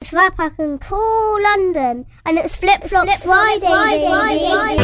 It's Rap I Can Call London, and it's Flip Flop Friday.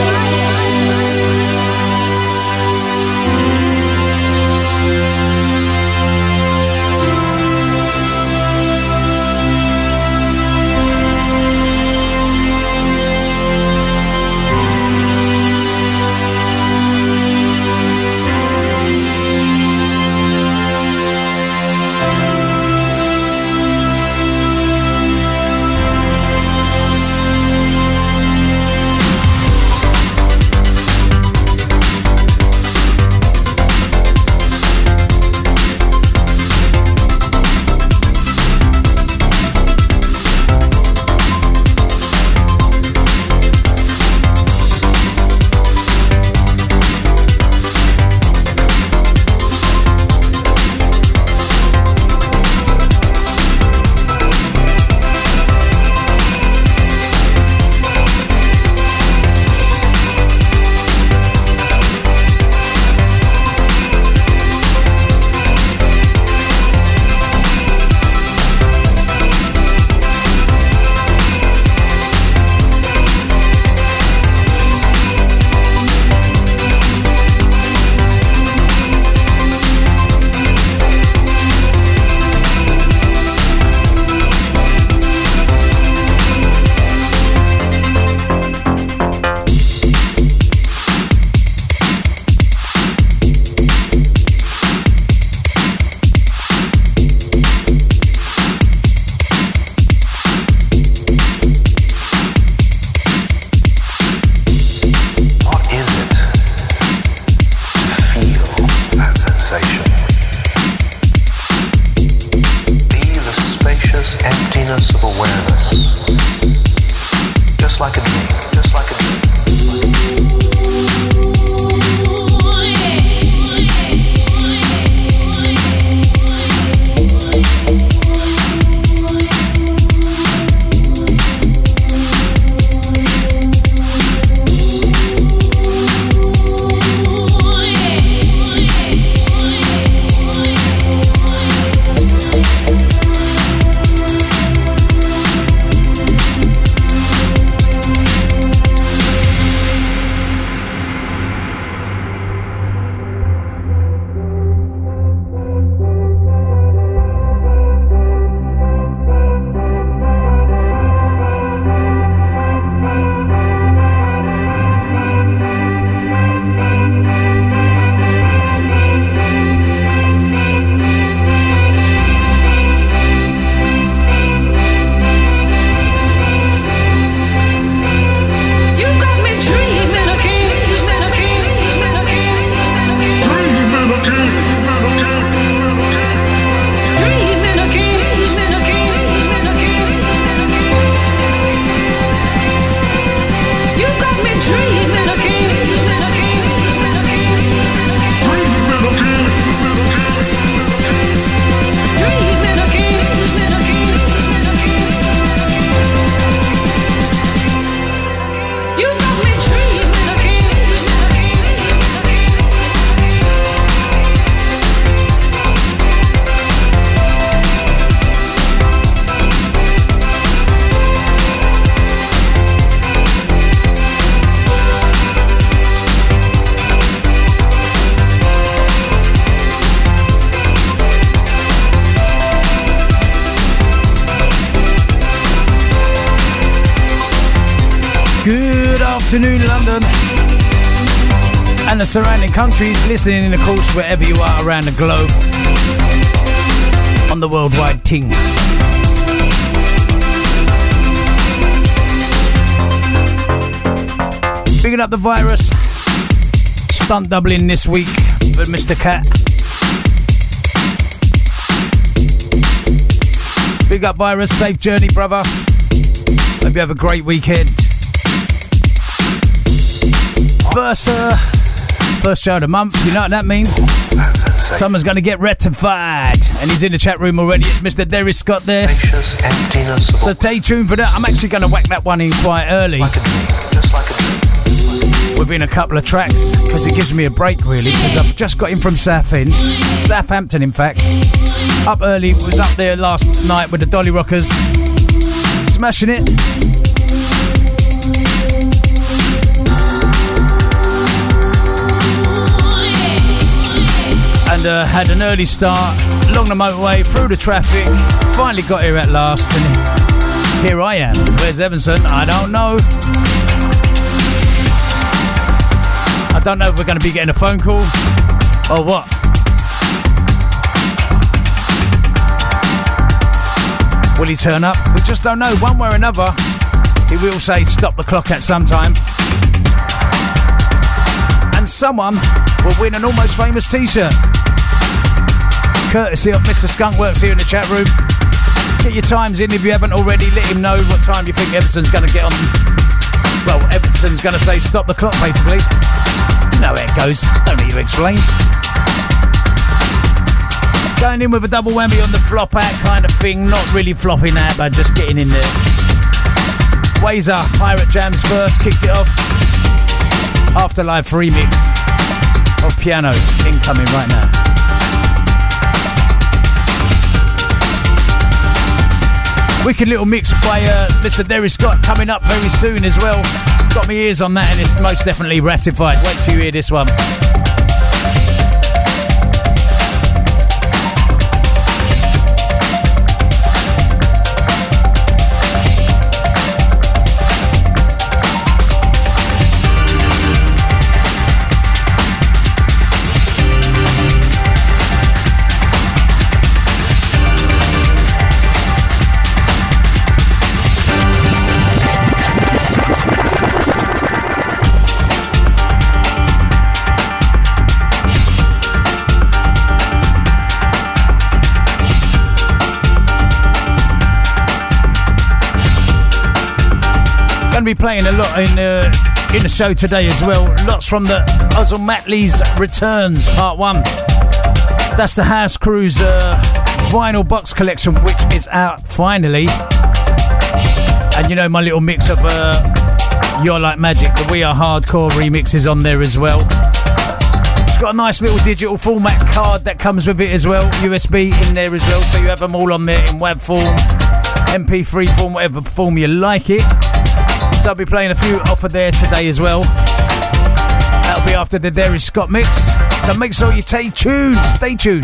Afternoon, London and the surrounding countries, listening of course wherever you are around the globe on the worldwide ting. Bigging up the virus, stunt doubling this week with Mr. Cat. Big up virus, safe journey brother. Hope you have a great weekend. First show of the month, you know what that means? Someone's going to get rectified. And he's in the chat room already. It's Mr. Derry Scott there. So stay tuned for that. I'm actually going to whack that one in quite early. Within a couple of tracks. Because it gives me a break really. Because I've just got in from Southampton in fact. Up early, was up there last night with the Dolly Rockers. Smashing it. And had an early start along the motorway, through the traffic. Finally got here at last, and here I am. Where's Evanson? I don't know. I don't know if we're going to be getting a phone call or what. Will he turn up? We just don't know. One way or another, he will say stop the clock at some time. And someone will win an Almost Famous t-shirt. Courtesy of Mr. Skunkworks here in the chat room. Get your times in if you haven't already. Let him know what time you think Everton's going to get on. Well, Everton's going to say stop the clock, basically. You know how it goes. Don't need to explain. Going in with a double whammy on the flop out kind of thing. Not really flopping out, but just getting in there. Wazer, Pirate Jams first, kicked it off. Afterlife remix of Piano, incoming right now. Wicked little mix by Mr. Derry Scott coming up very soon as well. Got my ears on that and it's most definitely ratified. Wait till you hear this one. Be playing a lot in the show today as well. Lots from the Ozzel Matley's Returns Part 1. That's the House Cruise vinyl box collection, which is out finally. And you know my little mix of You're Like Magic, the We Are Hardcore remixes on there as well. It's got a nice little digital format card that comes with it as well, USB in there as well, so you have them all on there in WAV form, MP3 form, whatever form you like it. So I'll be playing a few off of there today as well. That'll be after the Derry Scott mix. So make sure you stay tuned. Stay tuned.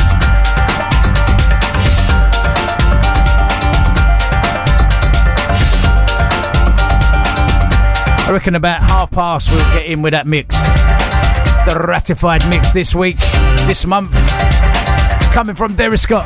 I reckon about past we'll get in with that mix. The ratified mix this week, this month. Coming from Derry Scott.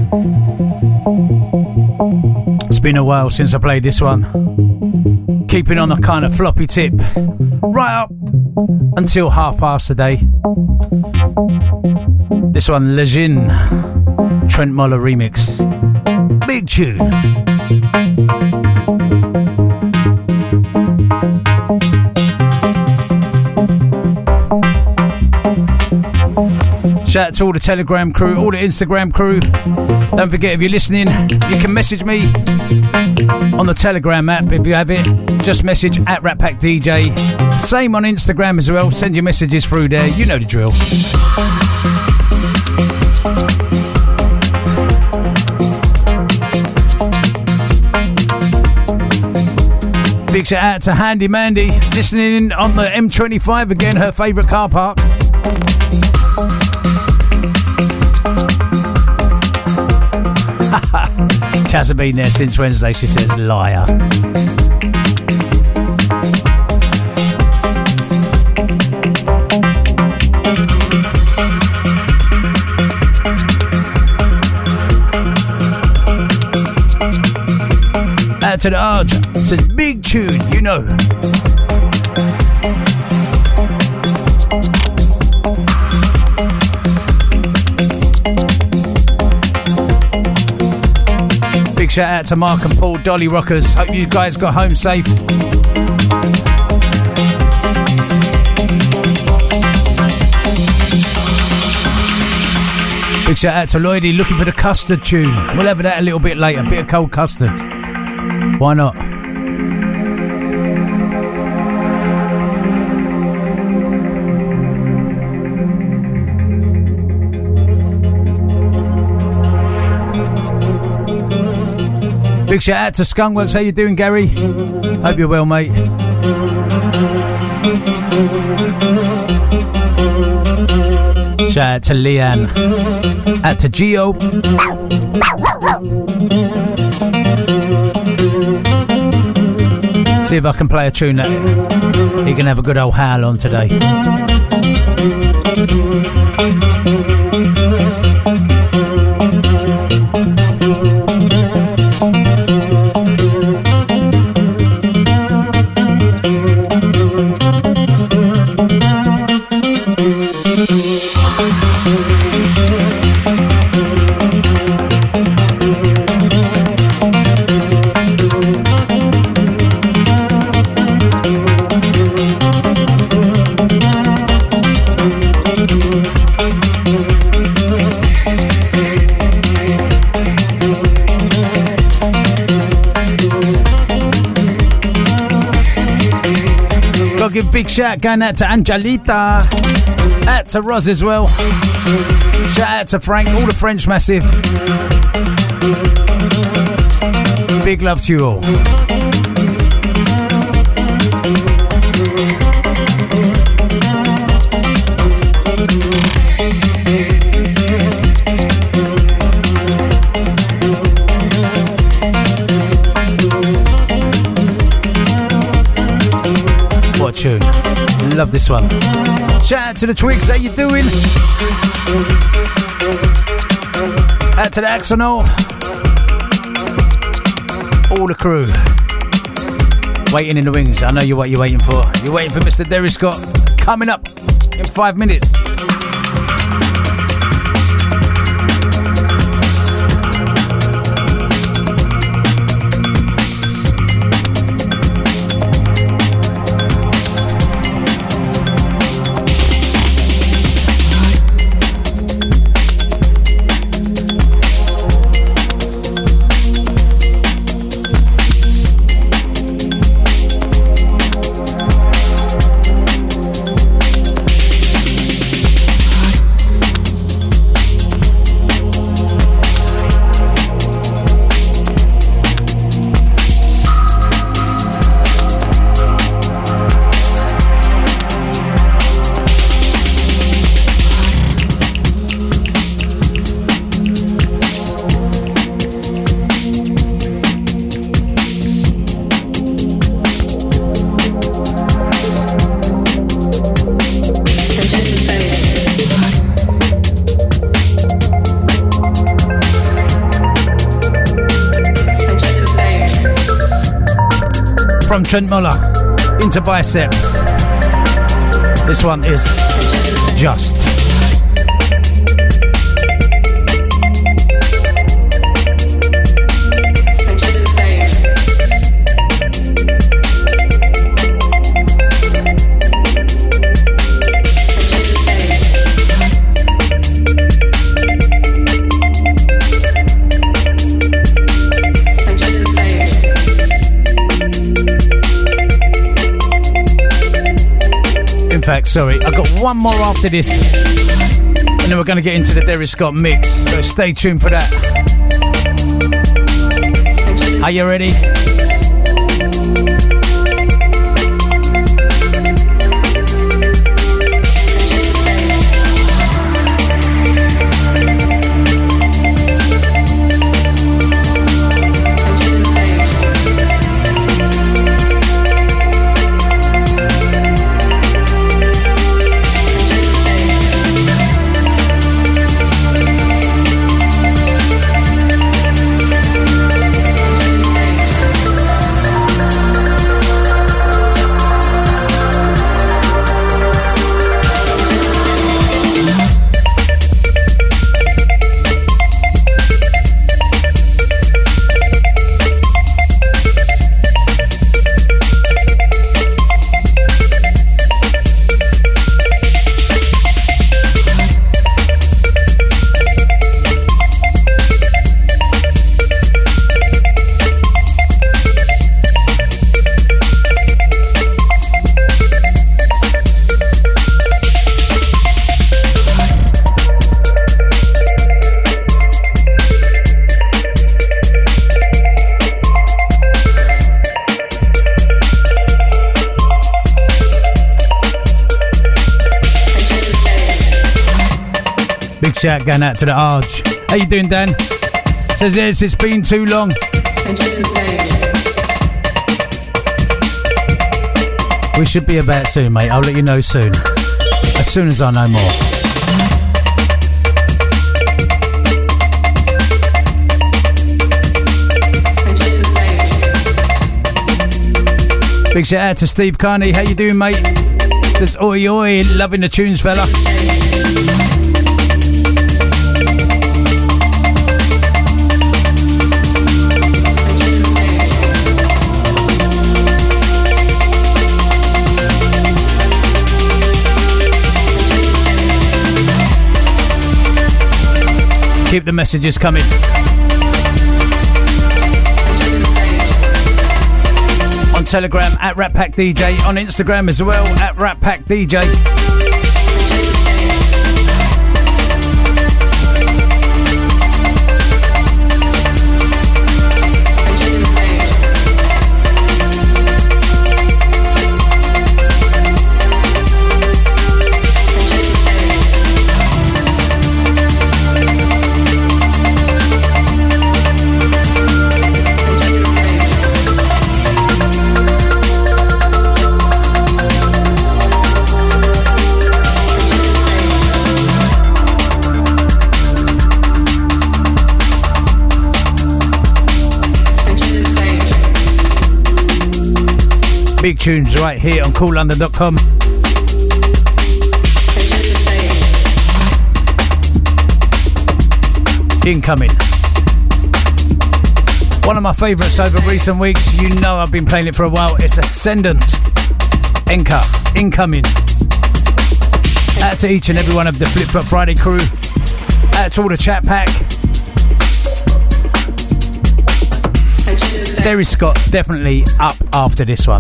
It's been a while since I played this one. Keeping on a kind of floppy tip. Right up until past today. This one, Lejeune. Trent Moller remix. Big tune. Shout out to all the Telegram crew, all the Instagram crew. Don't forget, if you're listening, you can message me on the Telegram app if you have it. Just message at Rat Pack DJ. Same on Instagram as well. Send your messages through there. You know the drill. Big shout out to Handy Mandy, listening on the M25 again, her favourite car park. She hasn't been there since Wednesday, she says, liar. Out to the art, says big tune, you know. Big shout out to Mark and Paul, Dolly Rockers. Hope you guys got home safe. Big shout out to Lloydie, looking for the custard tune. We'll have that a little bit later. A bit of cold custard. Why not? Big shout out to Skunkworks. How you doing, Gary? Hope you're well, mate. Shout out to Leanne. Out to Geo. See if I can play a tune that he can have a good old howl on today. Give big shout going out to Angelita, out to Roz as well. Shout out to Frank, all the French massive. Big love to you all. Tune. Love this one. Shout out to the Twigs, how you doing? Out to the Axonol. All the crew. Waiting in the wings. I know you're what you're waiting for. You're waiting for Mr. Derry Scott coming up in 5 minutes. from Trent Muller into Bicep. This one is Just. Sorry, I've got one more after this, and then we're going to get into the Derry Scott mix, so stay tuned for that. Are you ready? Shout going out to the Arge. How you doing, Dan? Says yes, it's been too long. We should be about soon, mate. I'll let you know soon. As soon as I know more. Big shout out to Steve Carney. How you doing, mate? Says oi oi, loving the tunes, fella. Keep the messages coming. On Telegram at Rat Pack DJ. On Instagram as well at Rat Pack DJ. Big tunes right here on CoolLondon.com. Incoming. One of my favourites over recent weeks. You know I've been playing it for a while. It's Ascendant. Enka. Incoming. Out to each and every one of the Flip Flop Friday crew. Out to all the chat pack. Derry Scott definitely up after this one.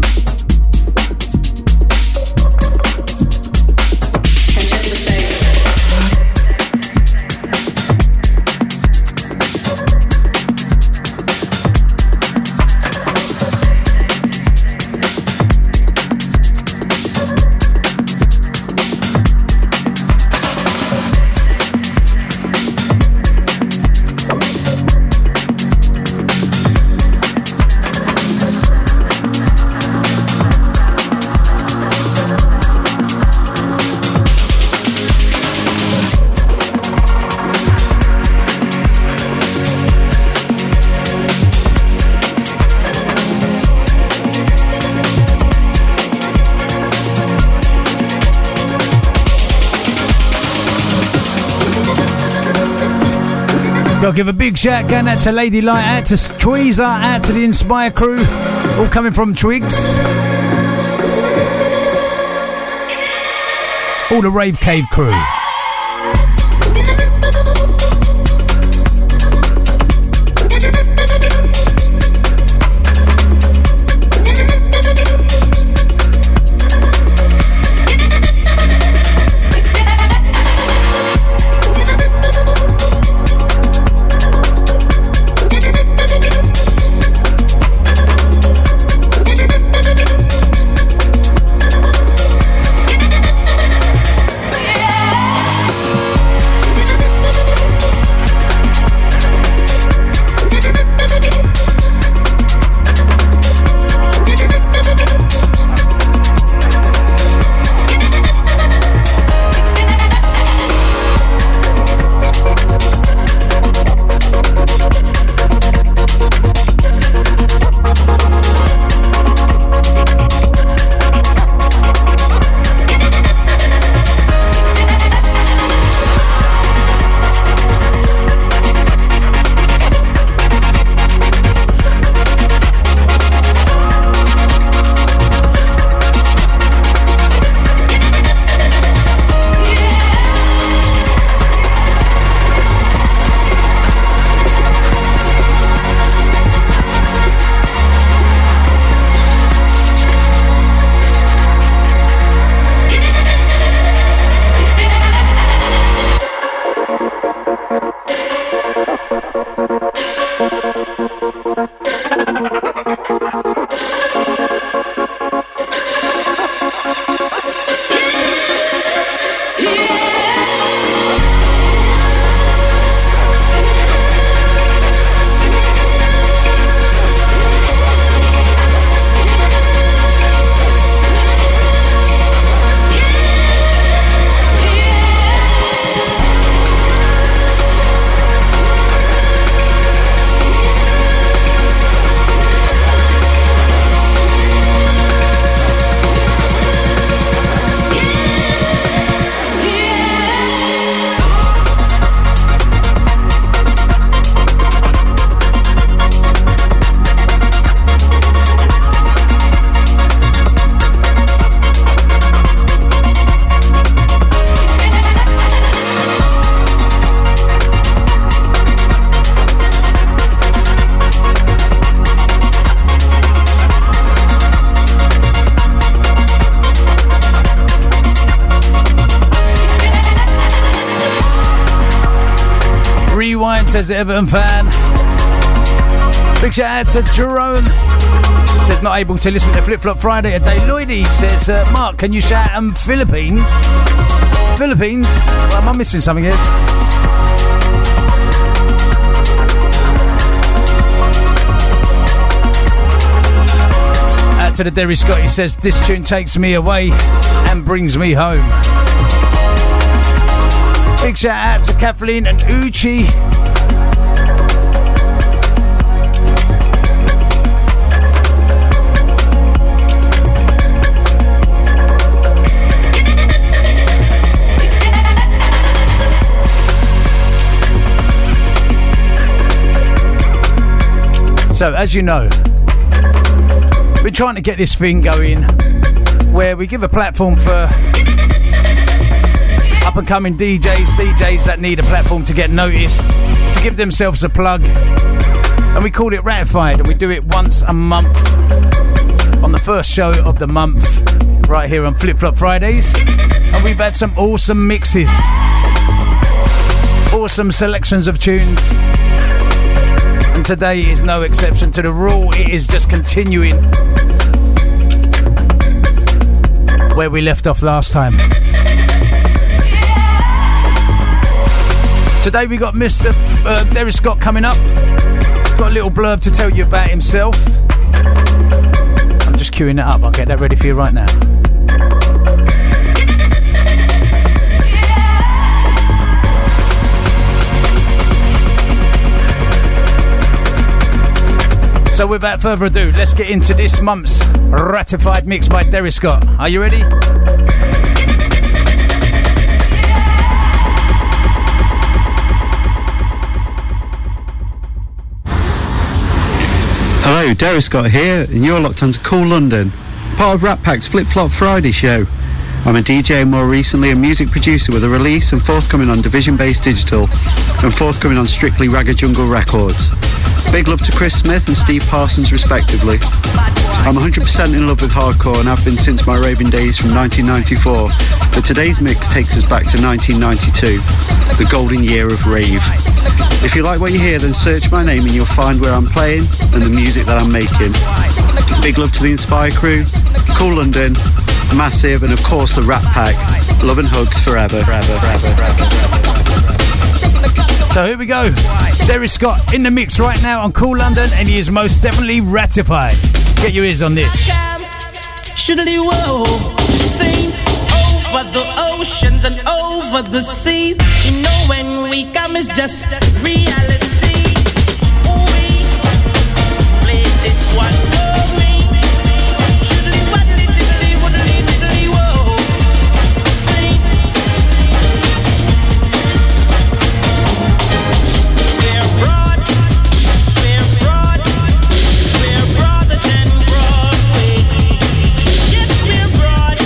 Gotta give a big shout going out to Lady Light, out to Tweezer, out to the Inspire crew, all coming from Twigs. All the Rave Cave crew. Says the Everton fan. Big shout out to Jerome. Says not able to listen to Flip Flop Friday today. Lloydie says, Mark, can you shout Philippines? Philippines? Well, am I missing something here? Out to the Derry Scott. He says this tune takes me away and brings me home. Big shout out to Kathleen and Uchi. So, as you know, we're trying to get this thing going where we give a platform for up-and-coming DJs that need a platform to get noticed, to give themselves a plug. And we call it Ratified, and we do it once a month on the first show of the month right here on Flip Flop Fridays. And we've had some awesome mixes, awesome selections of tunes. And today is no exception to the rule. It is just continuing where we left off last time. Today we got Mr. Derry Scott coming up. Got a little blurb to tell you about himself. I'm just queuing it up. I'll get that ready for you right now. So without further ado, let's get into this month's Ratified mix by Derry Scott. Are you ready? Hello, Derek Scott here, and you're locked onto Cool London, part of Rat Pack's Flip Flop Friday show. I'm a DJ and more recently a music producer with a release and forthcoming on Division Based Digital and forthcoming on Strictly Ragga Jungle Records. Big love to Chris Smith and Steve Parsons respectively. I'm 100% in love with hardcore and have been since my raving days from 1994, but today's mix takes us back to 1992, the golden year of rave. If you like what you hear, then search my name and you'll find where I'm playing and the music that I'm making. Big love to the Inspire crew, Cool London, Massive, and of course the Rat Pack. Love and hugs forever. So here we go. Derek Scott in the mix right now on Cool London, and he is most definitely ratified. Get your ears on this. Shoodly whoa, sing over the oceans and over the seas. You know when we come, it's just reality. We play this one for me. Shoodly waddly diddly waddly diddly whoa, sing. We're broad than Broadway. Yes, we're broader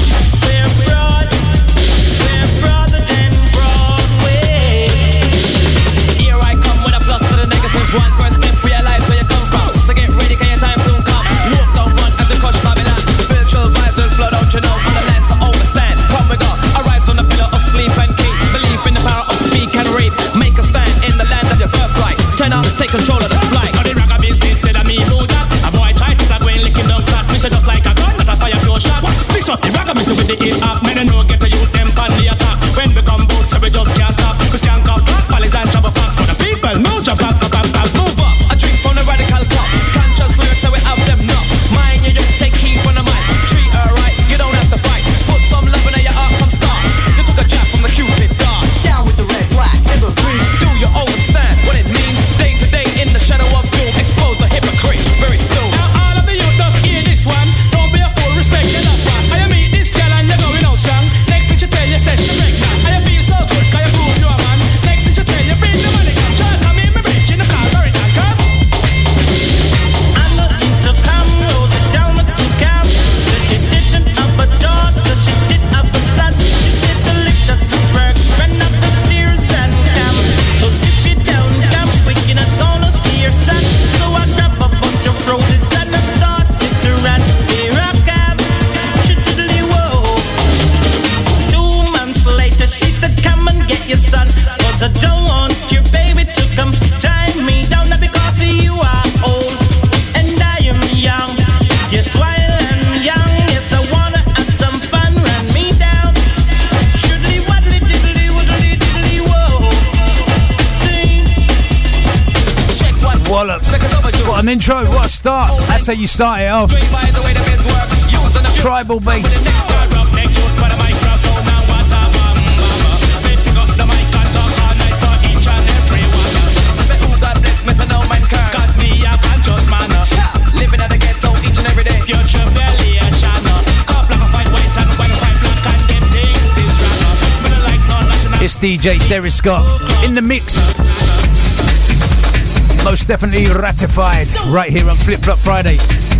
than Broadway. Here I come with a plus to the negative. One first step, realize where you come from. So get ready, can your time soon come. Walk down one as you crush Babylon. Spiritual vibes will flood out, you know. On the land, so overstand. Come we go. Arise from the pillow of sleep and keep belief in the power of speak and read. Make a stand in the land of your birthright. Turn up, take control of the flight. All the ragga business said I mean no that. A boy tried to go and lick him down flat. Mr. just like a gun, not a fire pure shot. Fix up the ragga mixer with the hip hop. Men and no get to use them on the attack. When we come both, so we just can't stop. We can't call blocks, valleys and trouble facts. For the people, no jump back, move up. A drink from the radical cup. Conscious lyrics, so we have them now. Mind you, take heed from the mic. Treat her right, you don't have to fight. Put some love in your heart from start. You took a jab from the Cupid dart. Down with the red, black, and the green. Do you understand what it means? Day to day in the shadow of doom. Expose the hypocrite very soon. Now all of the youth just hear this one. Don't be a fool, respect the love one. I meet this girl and you're going out strong. Next thing she tell you, says she pregnant. I feel so good, cause you prove you're a man. Next thing she tell you, bring the money. Just come in, me rich in the car, very down, come. I'm not to come, rose it down to camp. Cause she didn't have a daughter, she did have a son. She did the lick that's a work, ran up the stairs and camp. So if you down camp, we cannot gonna see your son. So I grab a bunch of roses and I started to run. Here I come, she diddly whoa. 2 months later she said come and get your son. Cause I don't want your baby to come tie me down. Not because you are old and I am young. Yes, while I'm young, yes I wanna have some fun. Run me down. Shoodly waddly diddly waddly diddly whoa. Sing. Check what Wallop. What an intro, what a start. That's how you start it off. by the way the best work. Using a Tribal bass. next word up next youth for the microphone. Now what a pick up the mic and talk all night for each and every one. Say who God bless me so no man curse. Cause me a conscious man. Living at the ghetto each and every day. Future belly a channel. Cup like a white and white black and them things is stronger. Me no like no national. It's DJ Derek Scott in the mix. Most definitely ratified right here on Flip Flop Friday.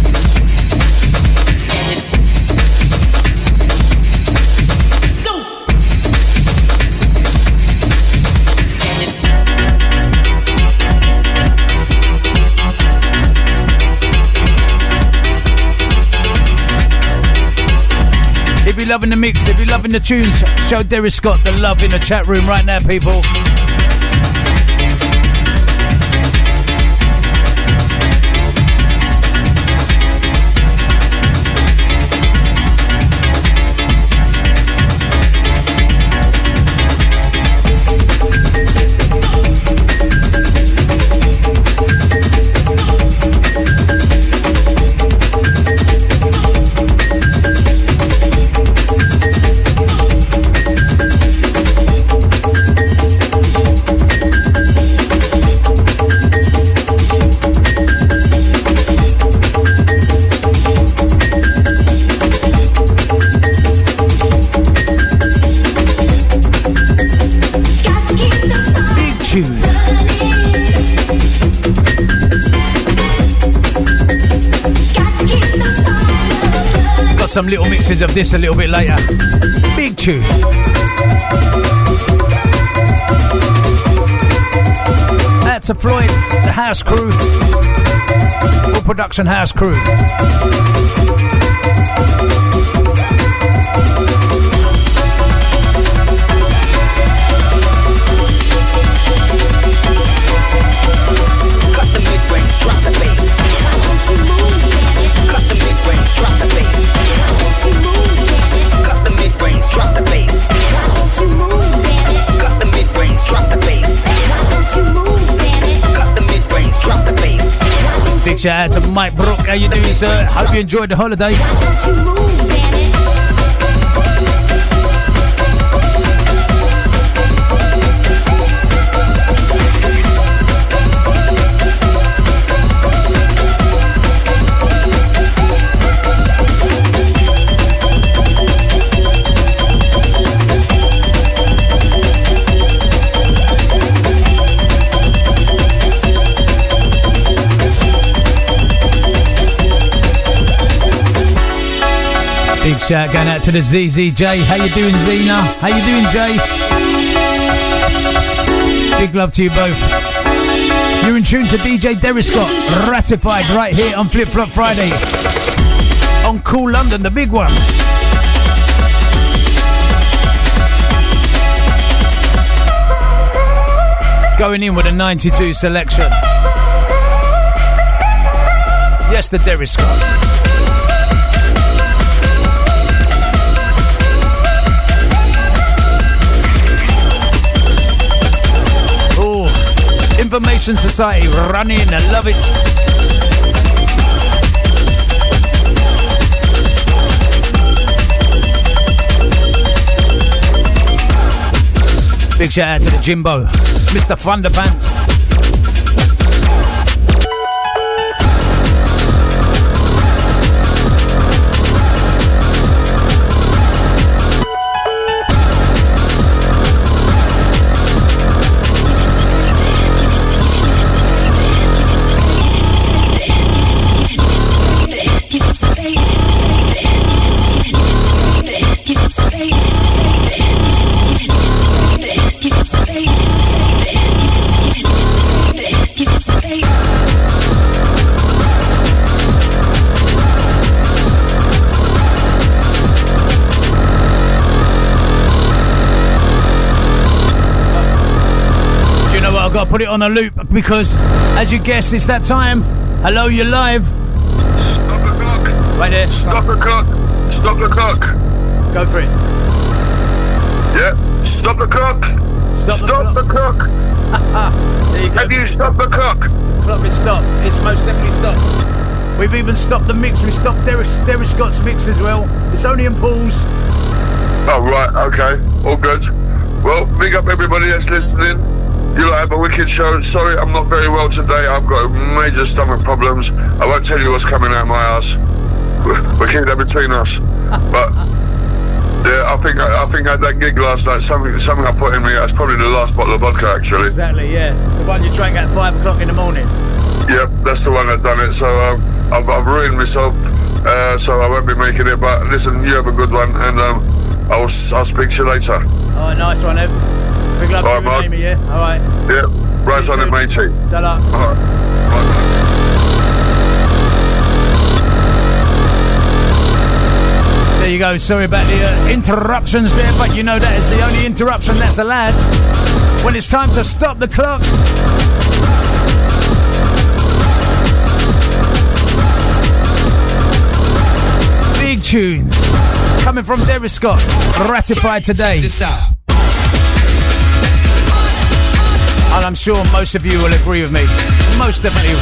If you're loving the mix, if you're loving the tunes, show Derek Scott the love in the chat room right now, people. some little mixes of this a little bit later. Big tune. Out to Floyd, the house crew, all production house crew. Big shout out to Mike Brook. How you doing, sir? Hope you enjoyed the holiday. Big shout going out to the ZZJ. How you doing, Zena? How you doing, Jay? Big love to you both. You're in tune to DJ Derry Scott, Ratified, right here on Flip Flop Friday. On Cool London, the big one. Going in with a 92 selection. Yes, the Derry Scott. Information Society running, I love it. Big shout out to the Jimbo, Mr. Thunderpants. I've got to put it on a loop because, as you guessed, it's that time. Hello, you're live. Stop the clock. Right there. Stop the clock. Stop the clock. Go for it. Yeah. Stop the clock. Stop the clock. There you go. Have you stopped the clock? The clock is stopped. It's most definitely stopped. We've even stopped the mix. We stopped Derry Scott's mix as well. It's only in pause. Oh, right. Okay. All good. Well, big up everybody that's listening. You lot have a wicked show. Sorry, I'm not very well today. I've got major stomach problems. I won't tell you what's coming out of my ass. We'll keep that between us. But yeah, I think at that gig last night, something I put in me. That's probably the last bottle of vodka, actually. Exactly. Yeah, the one you drank at 5 o'clock in the morning. Yep, that's the one that done it. So I've ruined myself. So I won't be making it. But listen, you have a good one, and I'll speak to you later. Oh, nice one, Ev. Big love to you, Amy, yeah? Alright. Yeah, right on it, matey. Ta-da. Alright. There you go. Sorry about the interruptions there, but you know that is the only interruption that's allowed when it's time to stop the clock. Big tunes coming from Derry Scott, Ratified today. And I'm sure most of you will agree with me. Most definitely.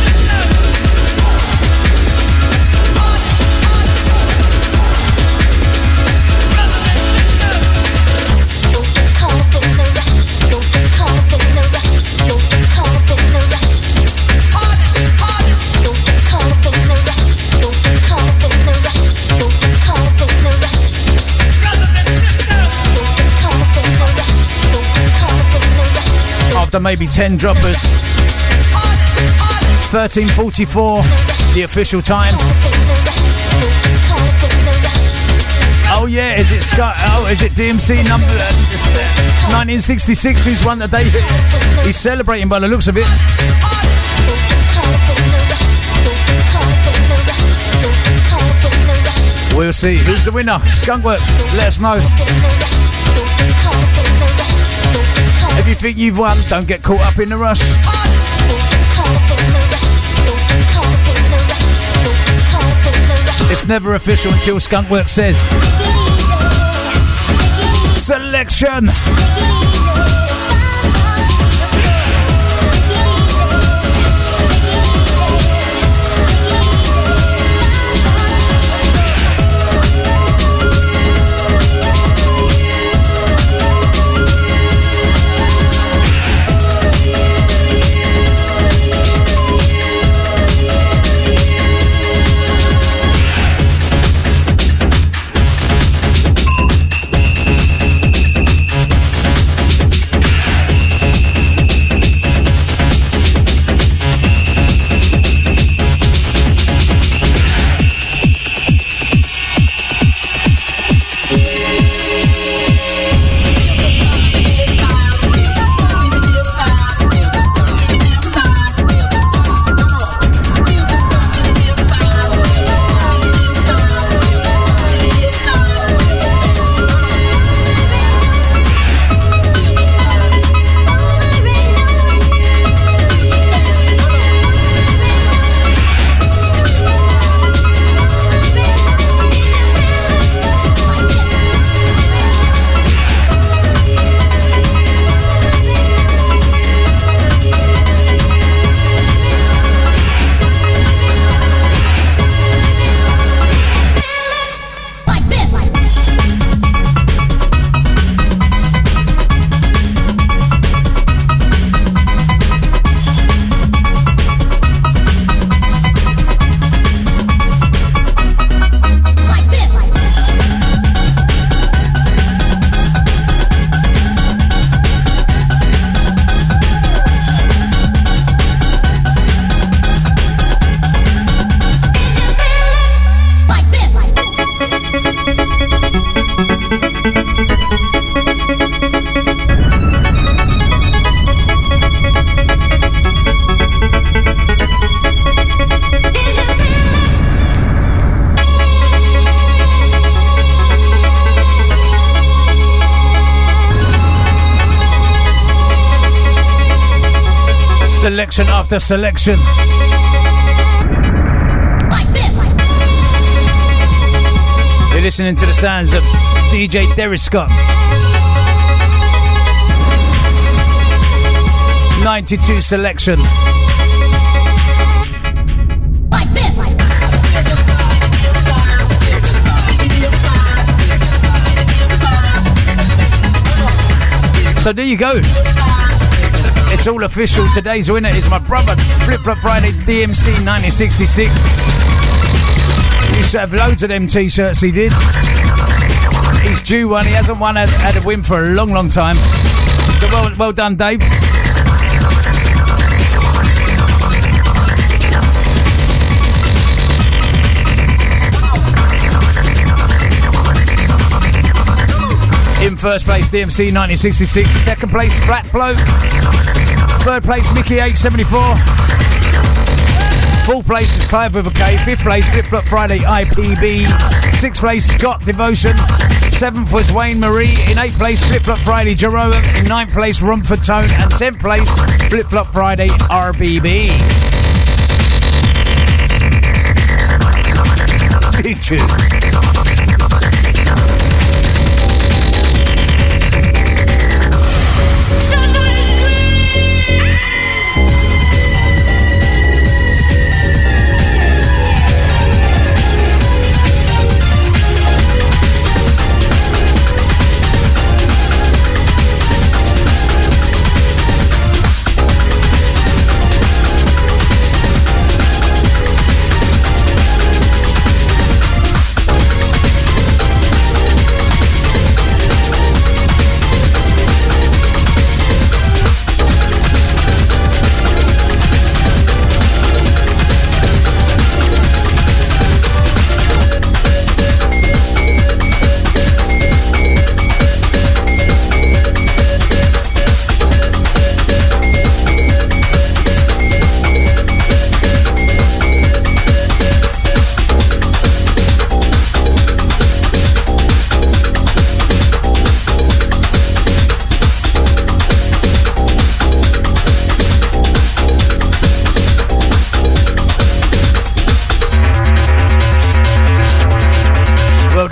After maybe 10 droppers, 13:44, the official time. Oh yeah, is it Scott? Oh, is it DMC number 1966? Who's won the day? He's celebrating by the looks of it. We'll see. Who's the winner? Skunkworks. Let us know. If you think you've won, don't get caught up in the rush. It's never official until Skunkworks says selection. Selection after selection. You're listening to the sounds of DJ Derek Scott. 92 selection. So there you go. It's all official. Today's winner is my brother, Flip Flop Friday DMC 1966. He used to have loads of them t-shirts, he did. He's due one. He hasn't had a win for a long, long time. So well done, Dave. In first place, DMC 1966. Second place, Flat Bloke. Third place, Mickey 874. Fourth place is Clive with a K. Fifth place, Flip Flop Friday IPB. Sixth place, Scott Devotion. Seventh was Wayne Marie. In eighth place, Flip Flop Friday Jerome. In ninth place, Romford Tone. And 10th place, Flip Flop Friday RBB. Big tune.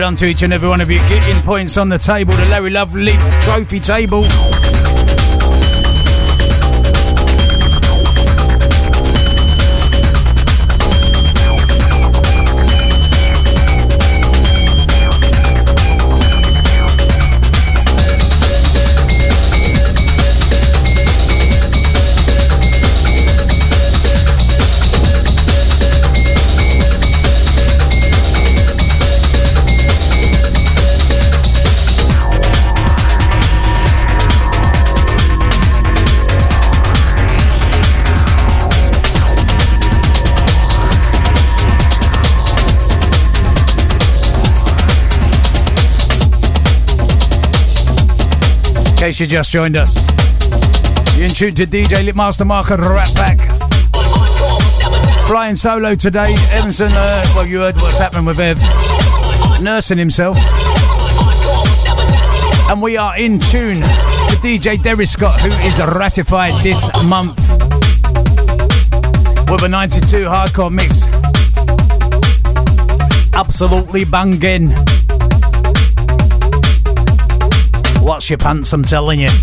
done to each and every one of you. Getting points on the table, the Larry Love Leaf trophy table. In case you just joined us, you're in tune to DJ Litmaster Mark and Rat Pack. Flying solo today. Evanson, well, you heard what's happening with Ev. Nursing himself. And we are in tune to DJ Derry Scott, who is ratified this month with a 92 hardcore mix. Absolutely banging. What's your pants, I'm telling you.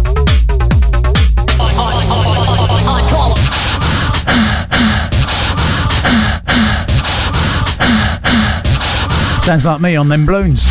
Sounds like me on them balloons.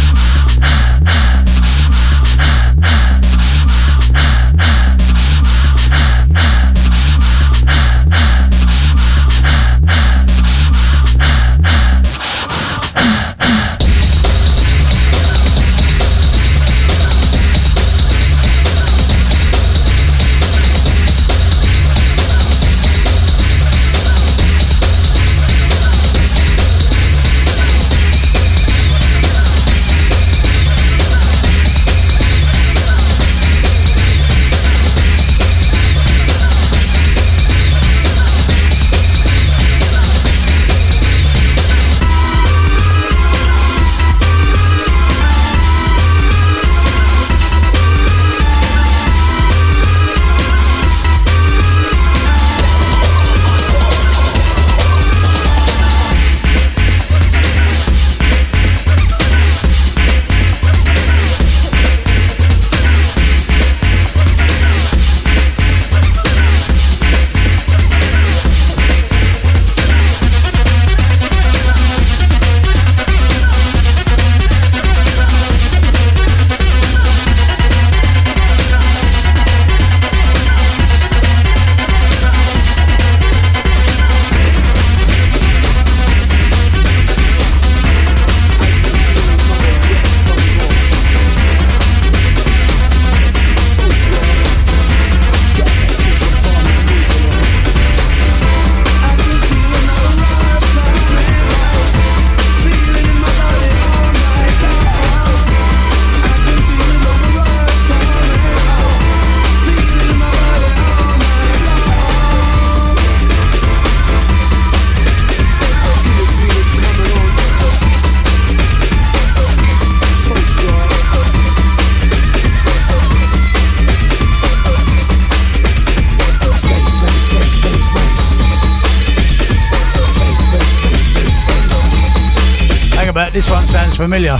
This one sounds familiar.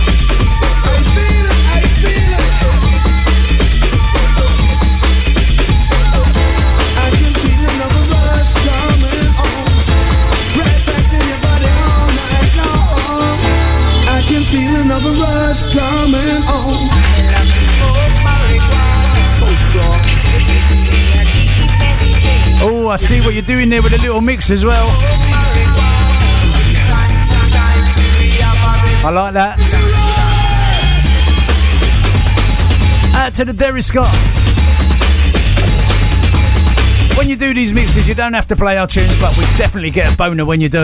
Oh, I see what you're doing there with a little mix as well. I like that. Out to the Derry Scott. When you do these mixes, you don't have to play our tunes, but we definitely get a boner when you do.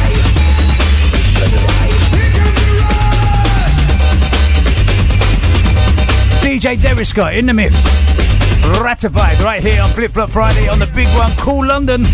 DJ Derry Scott in the mix. Ratified right here on Flip Flop Friday on the big one, Cool London.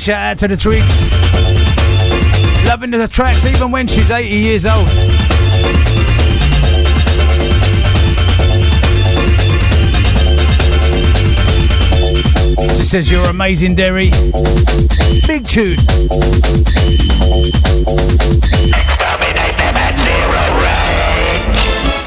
shout out to the Twigs. Loving the tracks even when she's 80 years old. She says you're amazing, Derry. Big tune. Exterminate them at zero range.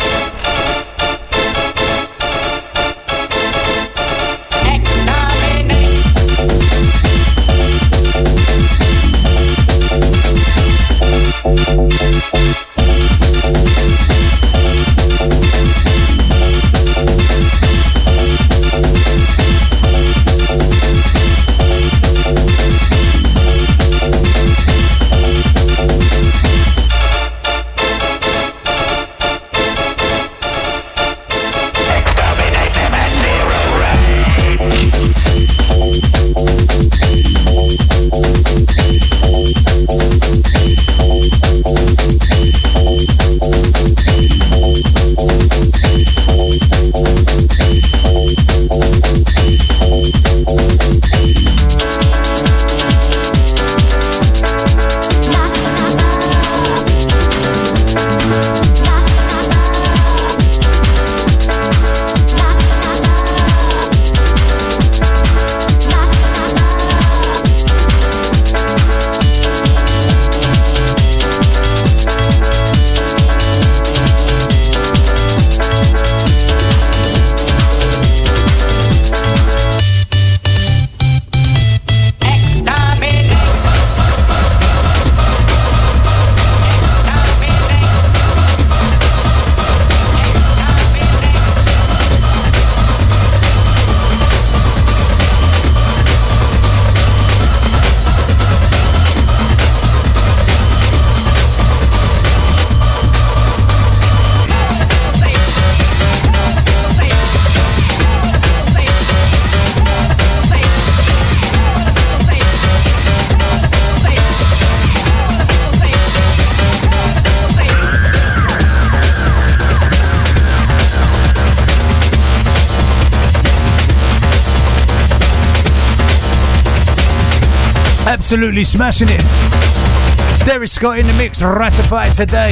Absolutely smashing it. Derry Scott in the mix, ratified today.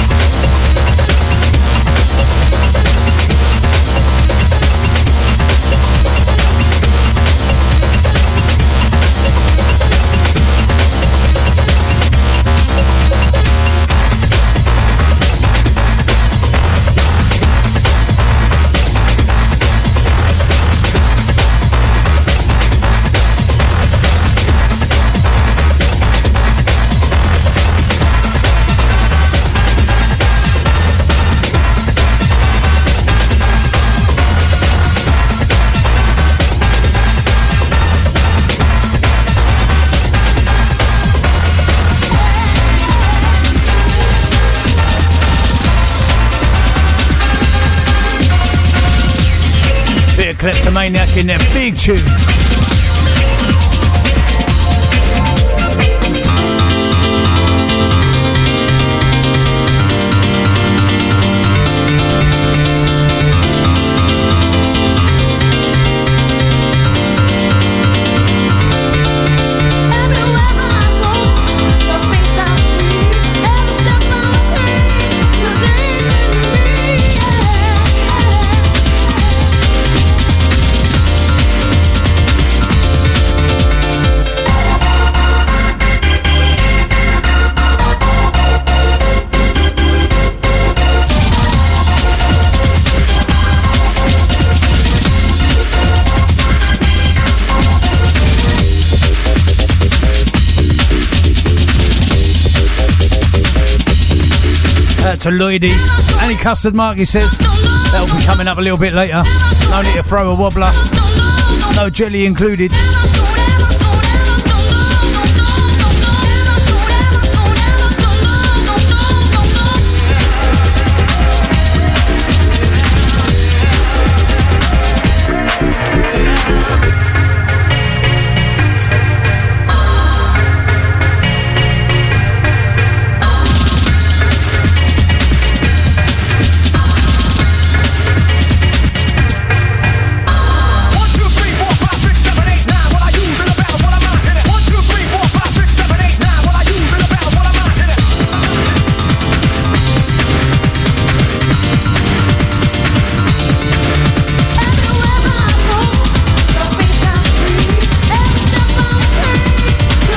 Kleptomaniac in their big tune. To Lloydie. Any custard mark, he says. That'll be coming up a little bit later. No need to throw a wobbler. No jelly included.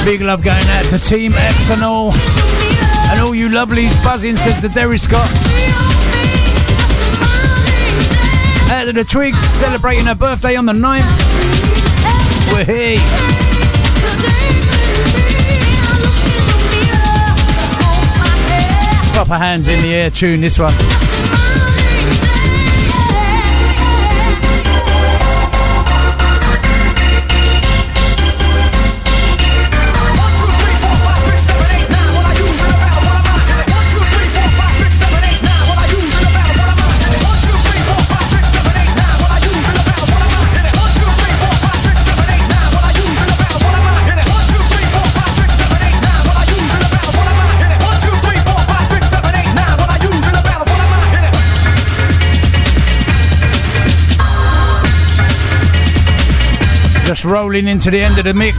Big love going out to Team X and all you lovelies buzzing, says the Derry Scott. Out of the Twigs, celebrating her birthday on the 9th. We're here. Proper hands in the air tune, this one. Just rolling into the end of the mix.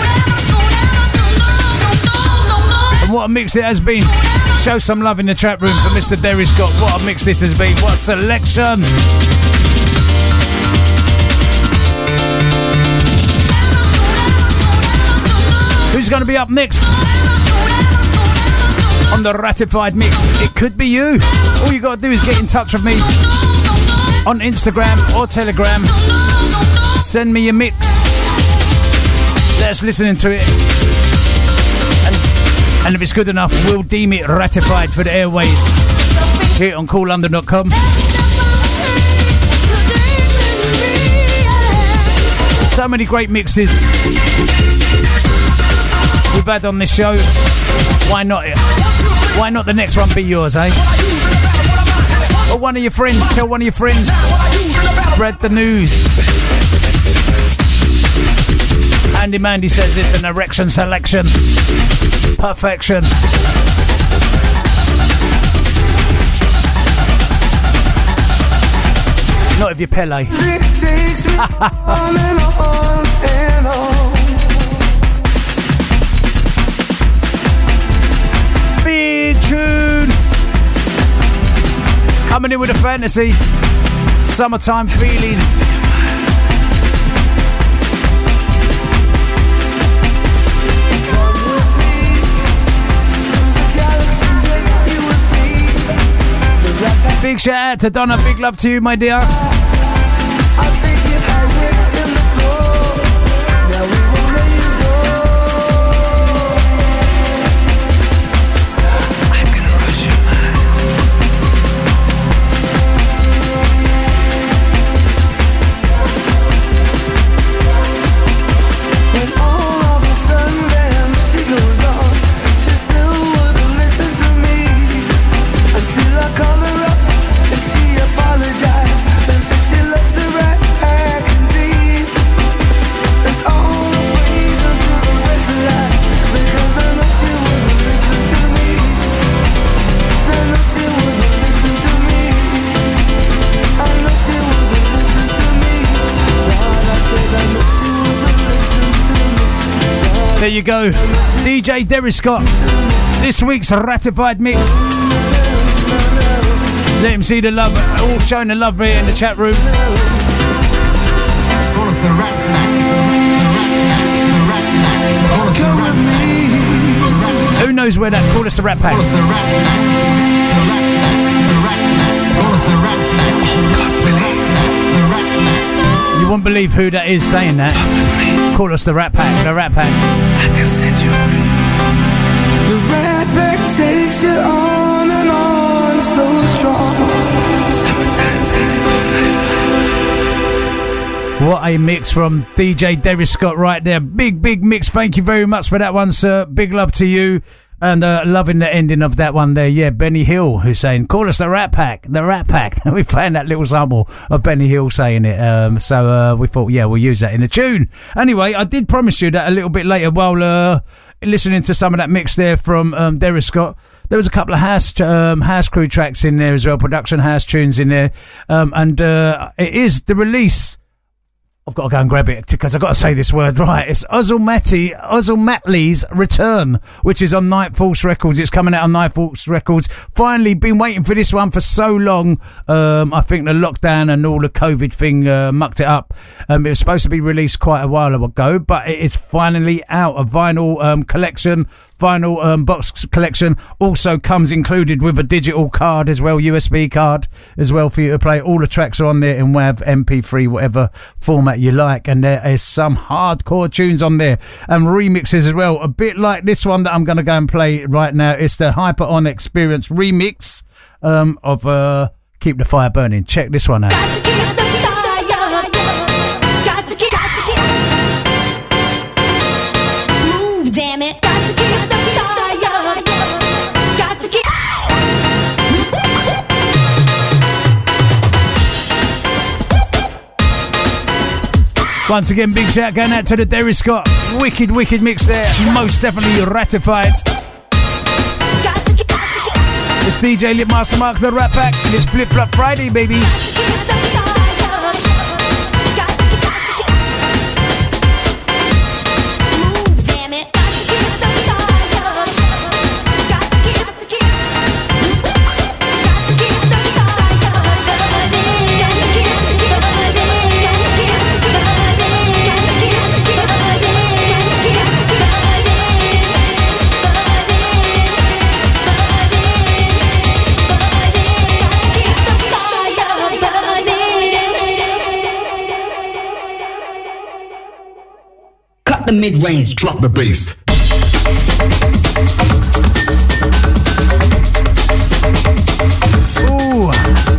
And what a mix it has been. Show some love in the chat room for Mr. Derry Scott. What a mix this has been. What a selection. Who's going to be up next on the ratified mix? It could be you. All you got to do is get in touch with me on Instagram or Telegram. Send me your mix. Let us listen to it. And if it's good enough, we'll deem it ratified for the airways here on CoolLondon.com. So many great mixes we've had on this show. Why not it? Why not the next one be yours, eh? Or one of your friends, tell one of your friends. Spread the news. Andy Mandy says it's an erection selection. Perfection. Not if you're Pele. Big tune. Coming in with a fantasy. Summertime feelings. Big shout out to Donna, big love to you, my dear. There you go, DJ Derry Scott, this week's ratified mix. Let him see the love, all showing the love here in the chat room. Who knows where that, call us the Rat Pack. You won't believe who that is saying that. Call us the Rat Pack, the Rat Pack. I can send you. The Rat Pack takes you on and on so strong. What a mix from DJ Derry Scott right there. Big mix. Thank you very much for that one, sir. Big love to you. And loving the ending of that one there. Yeah, Benny Hill, who's saying, call us the Rat Pack, the Rat Pack. We found that little sample of Benny Hill saying it. So we thought, yeah, we'll use that in the tune. Anyway, I did promise you that a little bit later while listening to some of that mix there from Derry Scott. There was a couple of house crew tracks in there as well, production house tunes in there. And it is the release I've got to go and grab it because I've got to say this word right. It's Ozil Matley's Return, which is on Night Force Records. It's coming out on Night Force Records. Finally, been waiting for this one for so long. I think the lockdown and all the COVID thing mucked it up. It was supposed to be released quite a while ago, but it is finally out. A vinyl collection. Vinyl box collection also comes included with a digital card as well, USB card as well for you to play. All the tracks are on there in WAV, MP3, whatever format you like, and there is some hardcore tunes on there and remixes as well, a bit like this one that I'm going to go and play right now. It's the Hyper On Experience remix of Keep the Fire Burning. Check this one out. Got to keep the fire, got to keep move, damn it. Got to keep the fire, got to keep. Once again, big shout going out to the Derry Scott. Wicked mix there. Most definitely ratified. It's DJ Litmaster Mark the Rat Pack. And it's Flip Flop Friday, baby. The mid-range, drop the bass. Ooh.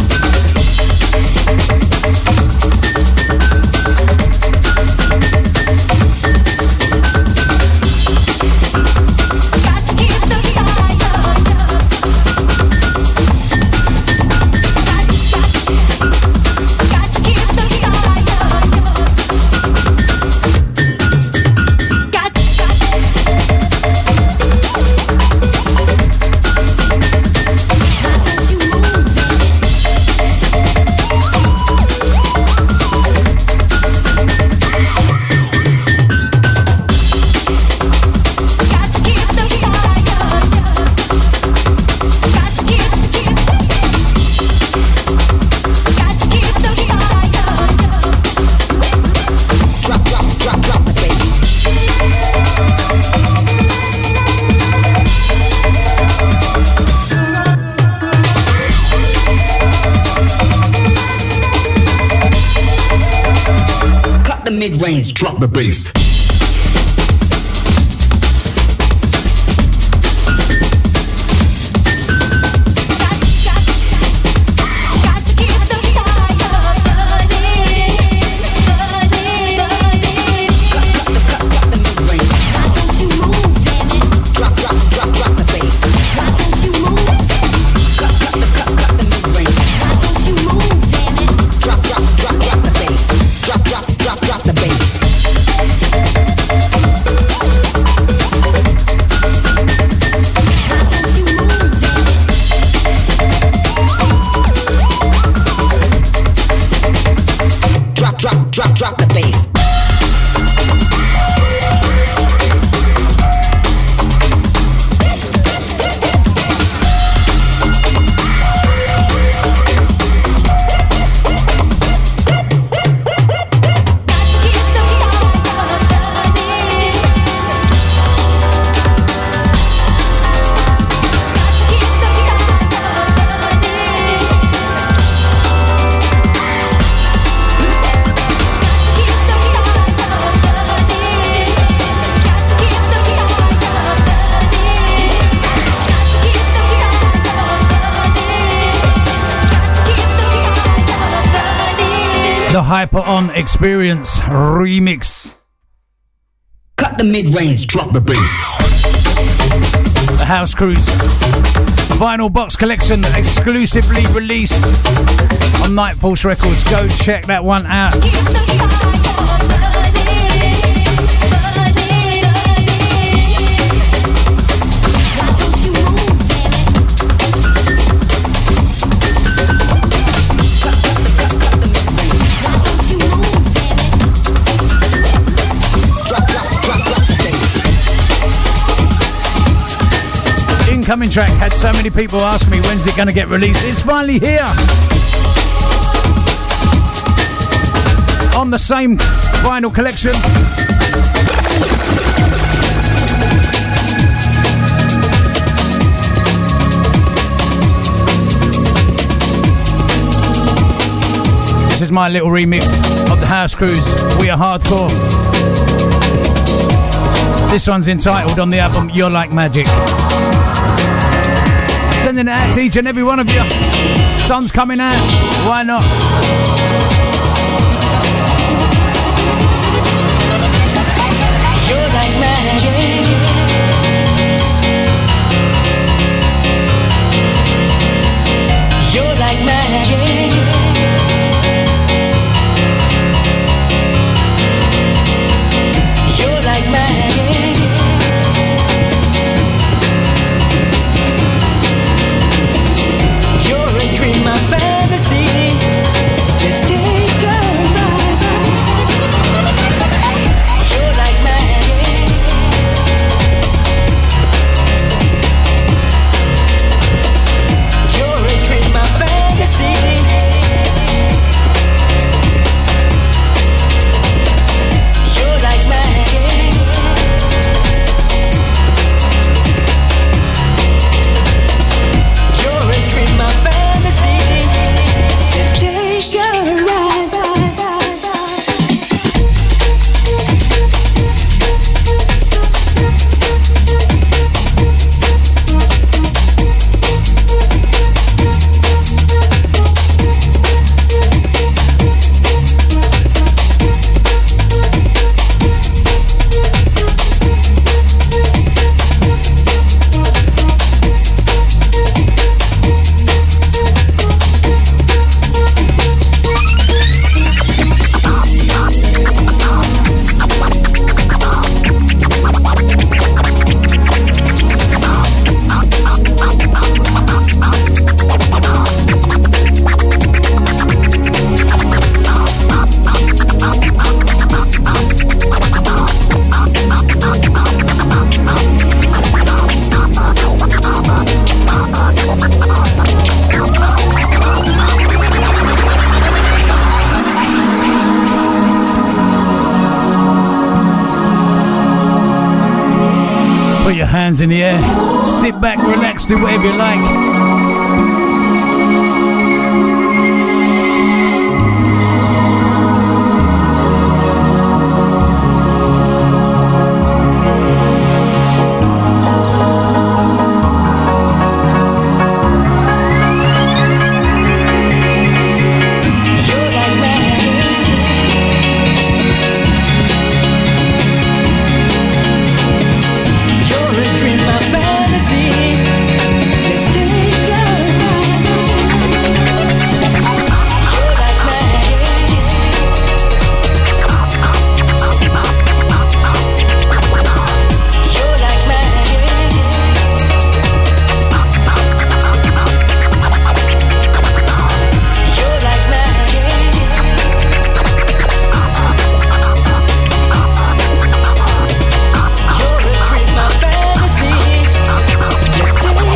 Mid-range, drop the bass. Drop the bass. The Hyper On Experience remix. Cut the mid-range, drop the bass. The House Cruise vinyl box collection exclusively released on Night Force Records. Go check that one out. incoming track. Had so many people ask me when's it going to get released. It's finally here. On the same vinyl collection. This is my little remix of the House Crews, We Are Hardcore. This one's entitled on the album You're Like Magic. Sending it out to each and every one of you. Sun's coming out, why not? You're like magic. You're like magic. You're like magic. You're a dream, my fantasy. Let's take a ride. You're like magic. You're a dream, my fantasy. You're like magic. You're a dream, my fantasy. Let's take a ride. Put your hands in the air. Sit back, relax, do whatever you like. You're like magic. You're a dream, my fantasy. Let's take a ride. You're like magic. You're like magic. You're like magic. You're a dream, my fantasy. Let's take a ride.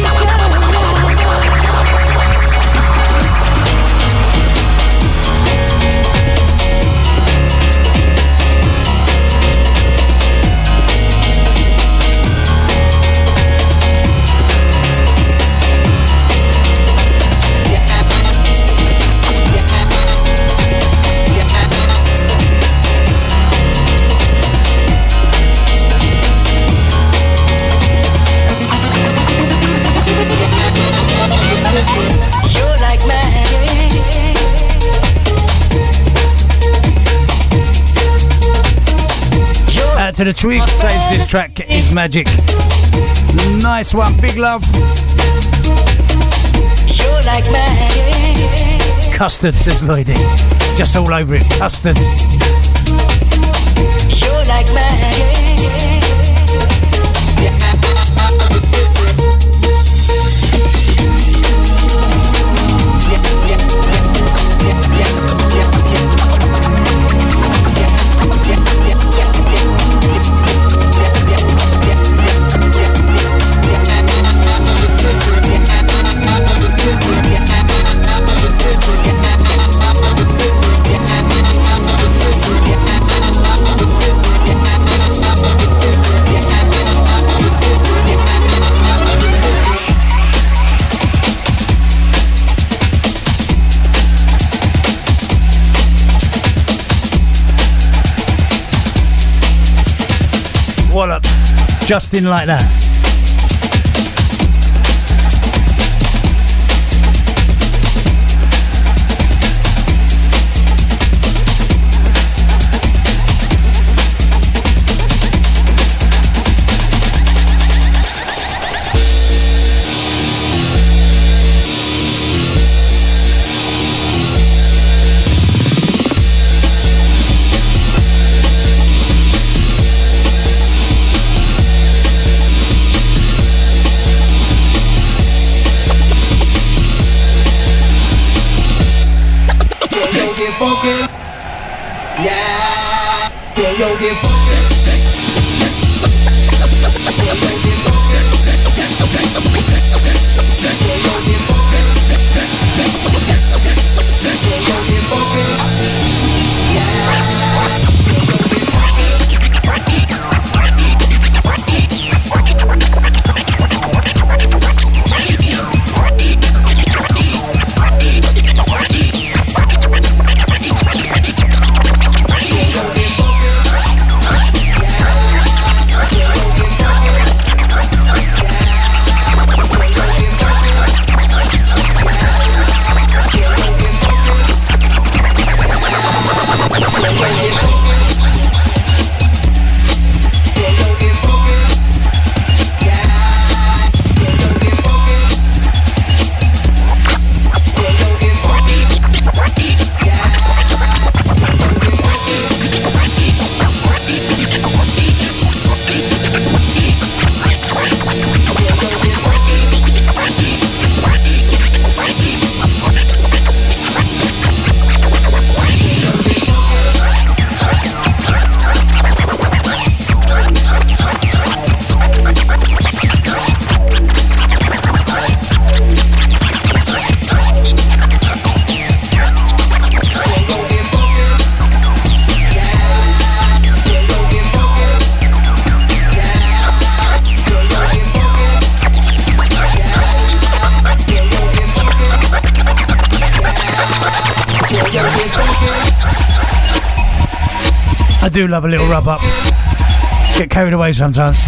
You're like magic. Out to the Twig, says this track is magic. Nice one, big love. You're like magic. Custard, says Lloydie. Just all over it, custard. You're like magic. Just in like that. Get funky, yeah. Yo, get funky. I do love a little rub up. Get carried away sometimes.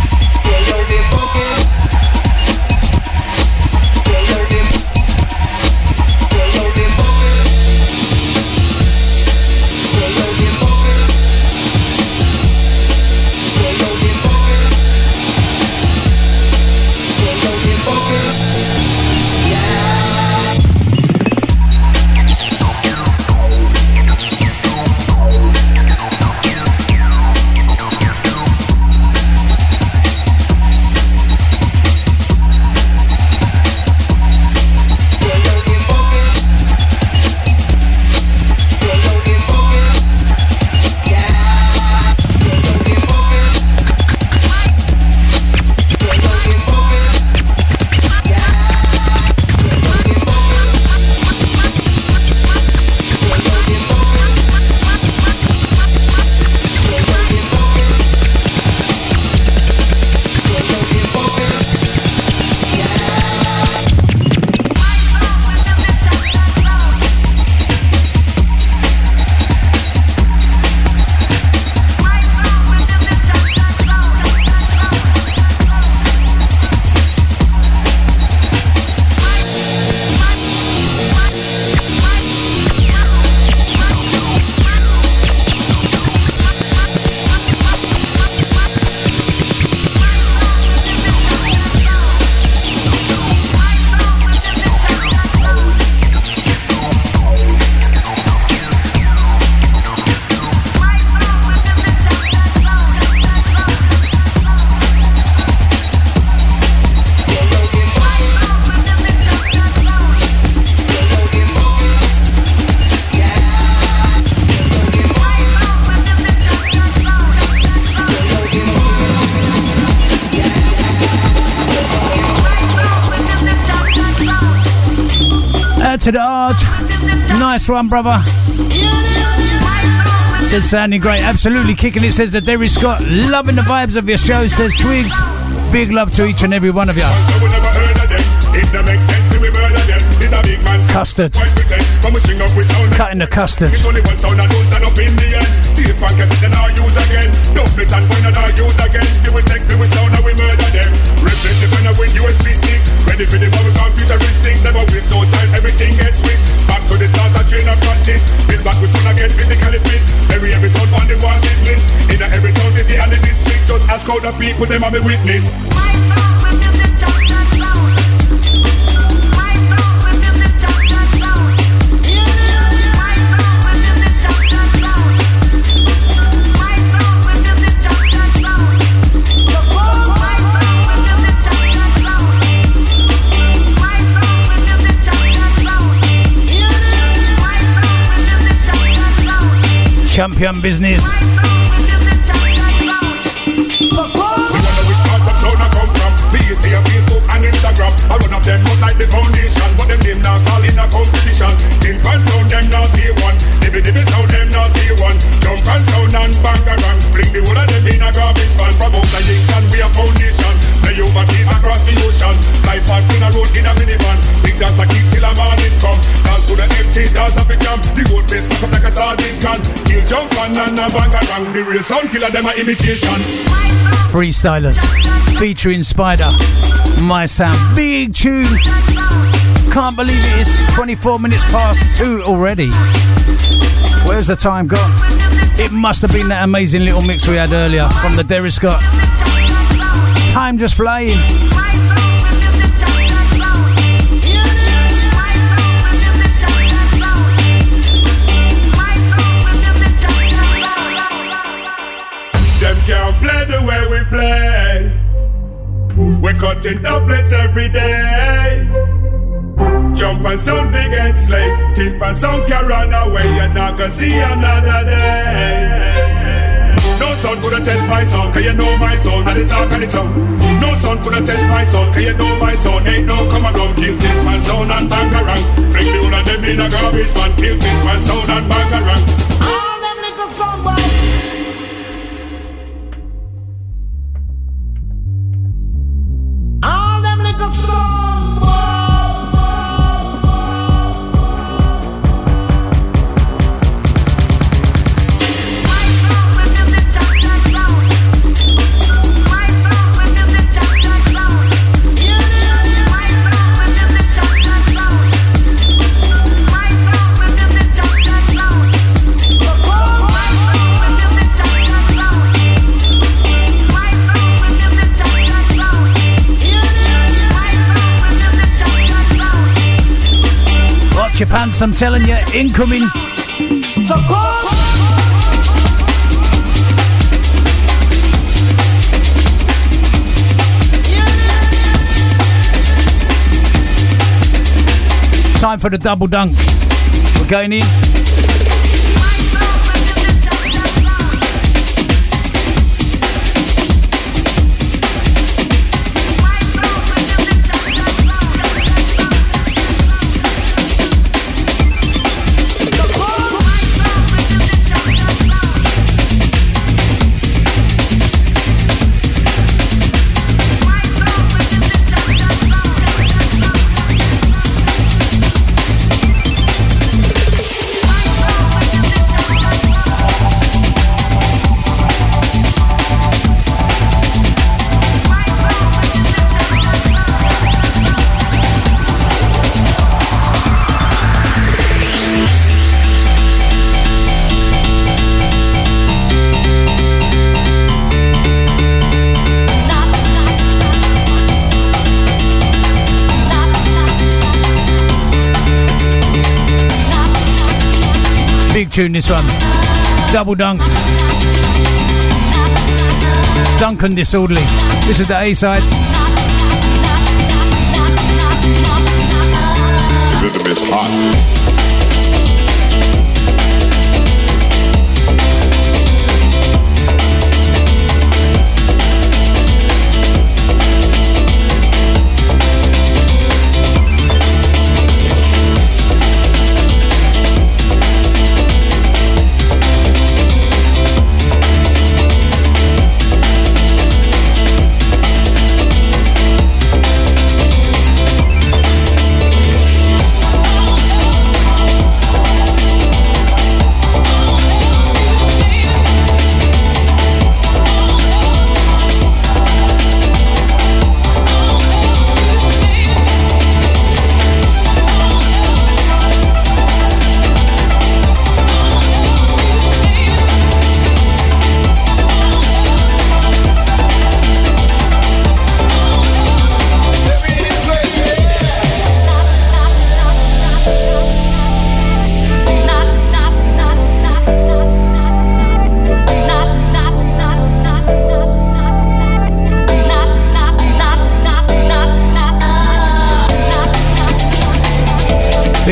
To the art. Nice one, brother. Says sounding great. Absolutely kicking it. Says that Derry Scott. Loving the vibes of your show. Says Twigs. Big love to each and every one of you. Custard. When we sing up with sound, cutting the custard. it's only one sound and don't stand up in the end. The packets then I use again. Dump it and point and I use again. See we take the sound and we murder them. Replace the pen with USB stick. Ready for the power computeristic. Never waste no time, everything gets quick. Back to the start, a train of practice. Build back with soon again, physically fit. Every sound on the wanted list. In every town, city and the district. Just ask how the people, them are the witness. Champion business. See on Facebook and Instagram. I run up them out like the foundation. But them name now call in a competition. Tin pan sound them now see one. Dibby sound them now see one. Jump and sound and bangarang. Bring the whole of them in a garbage van. From out the link and we a foundation. Play overseas across the ocean. Life on in a road in a minivan. Big dance a kick till a morning come. Dance to the empty dance of the camp. The whole place back up like a sardine can. Kill jump and a bangarang. The real sound killer them a imitation. Freestylers featuring Spider. My sound, big tune. Can't believe it is 24 minutes past 2 already. Where's the time gone? It must have been that amazing little mix we had earlier from the Derry Scott. Time just flying. Them can't play the way we play. We're cutting doublets every day. Jump and sound forget slay. Tip and sound can run away. You're not gonna see another day. No sound coulda test my sound, cause you know my sound and the talk and the tongue. No sound coulda test my sound, cause you know my sound. Ain't no come around, kill tip and sound and bangarang. Bring the whole of them in a garbage van. Kill tip and sound and bangarang. All them little sound boys. All them little sound boys. Watch your pants, I'm telling you, incoming. Time for the double dunk. We're going in. Big tune this one. Double dunked. Duncan Disorderly. This is the A side. The rhythm is hot.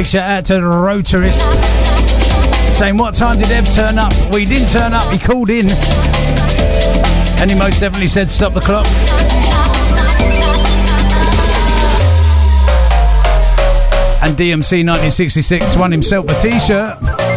Big shout out to the Rotarist. Saying, what time did Ev turn up? Well, he didn't turn up, he called in. And he most definitely said, stop the clock. And DMC 1966 won himself a t-shirt.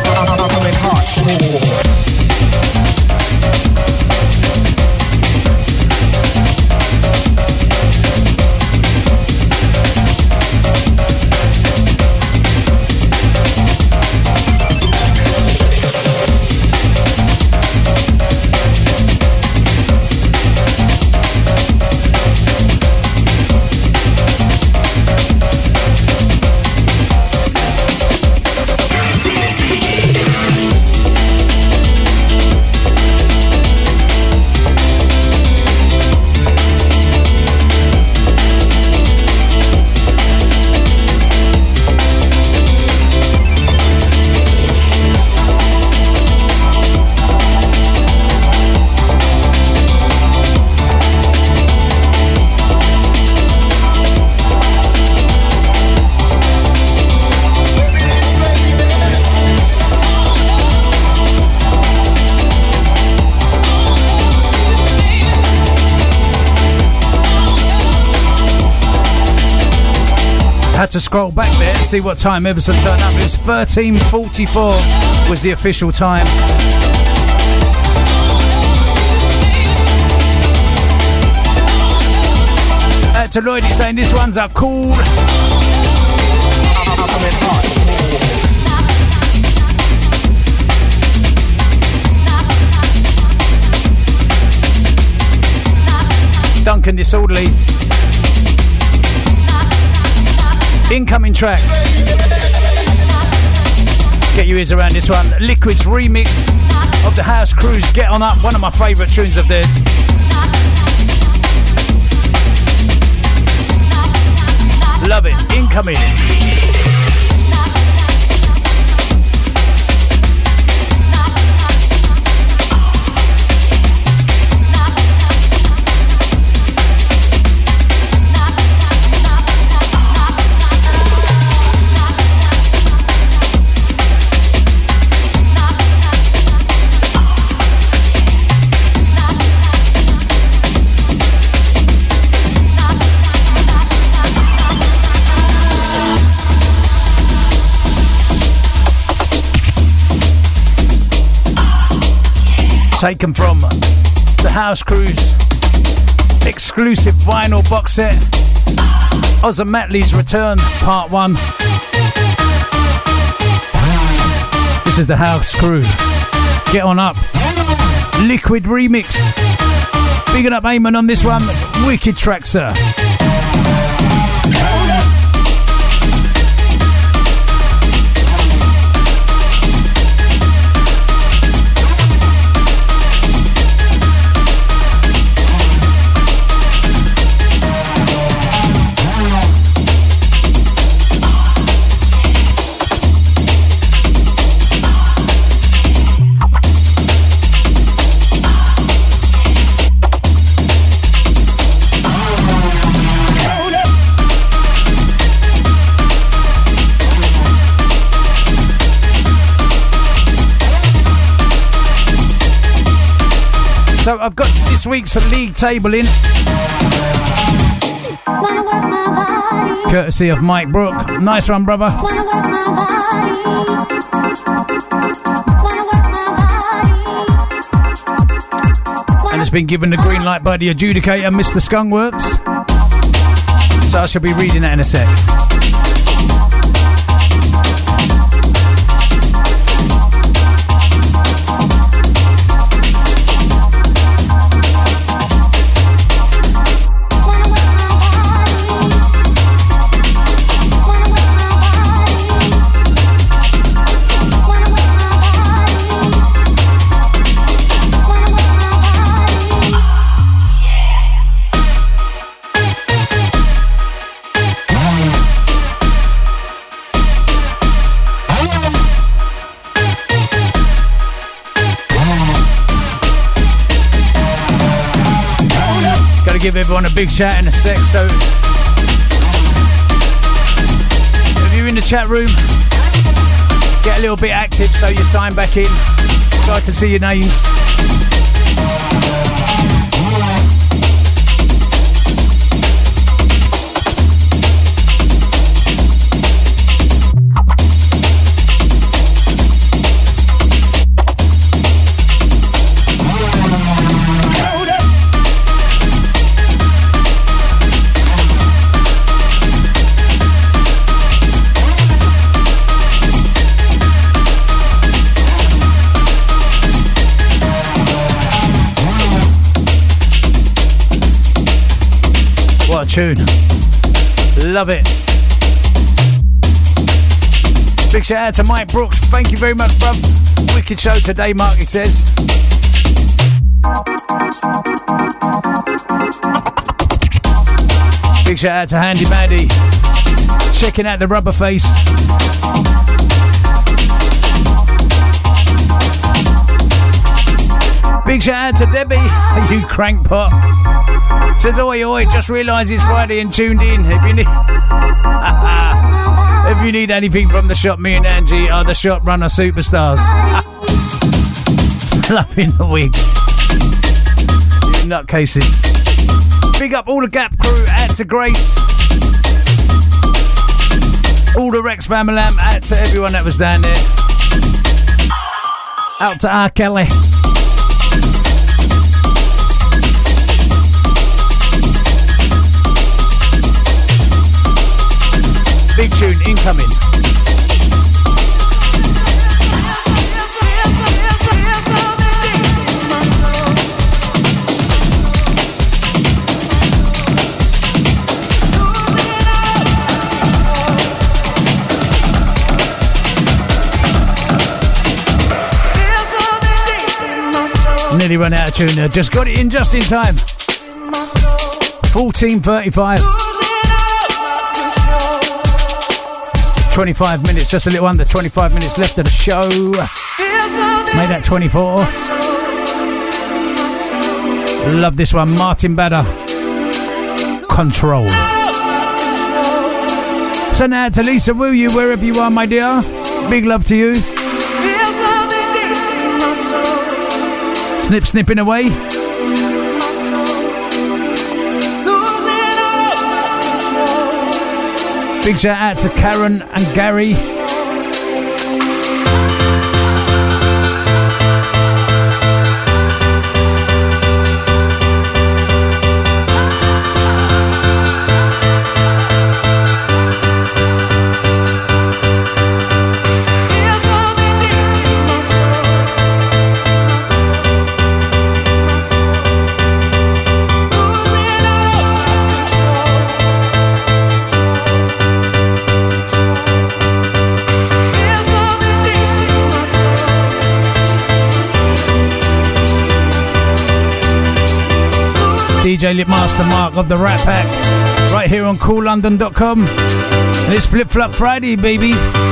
Had to scroll back there to see what time Everson turned up. It was 13:44 was the official time. To Lloyd, he's saying this one's a cool. Duncan Disorderly. Incoming track. Get your ears around this one. Liquid's remix of the House Cruise, Get On Up, one of my favourite tunes of theirs. Love it. Incoming. Taken from the House Cruise exclusive vinyl box set, Oz and Matley's Return Part 1. This is the House Cruise, Get On Up, Liquid remix. Bigging up Eamon on this one. Wicked track, sir. So I've got this week's league table in, courtesy of Mike Brook. Nice one, brother. And it's been given the green light by the adjudicator, Mr. Skunkworks. So I shall be reading that in a sec. Give everyone a big shout in a sec. So if you're in in the chat room. Get a little bit active so you sign back in. Try to see your names. What a tune. Love it. Big shout out to Mike Brooks. Thank you very much, bruv. Wicked show today, Mark, he says. Big shout out to Handy Mandy. Checking out the rubber face. Big shout out to Debbie, you crankpot. Says, oi, just realised it's Friday and tuned in. If you need anything from the shop, me and Angie are the shop runner superstars. Loving the wigs. You nutcases. Big up all the Gap crew, out to Grace. All the Rex family, out to everyone that was down there. Out to R. Kelly. Big tune incoming. Nearly run out of tune there. Just got it in just in time. 14:35. 25 minutes, just a little under 25 minutes left of the show. Made that 24. Love this one, Martin Badder. Control. Send out to Lisa, will you, wherever you are, my dear. Big love to you. Snipping away. Big shout out to Karen and Gary. DJ Lipmaster Mark of the Rat Pack, right here on CoolLondon.com. And it's Flip Flop Friday, baby.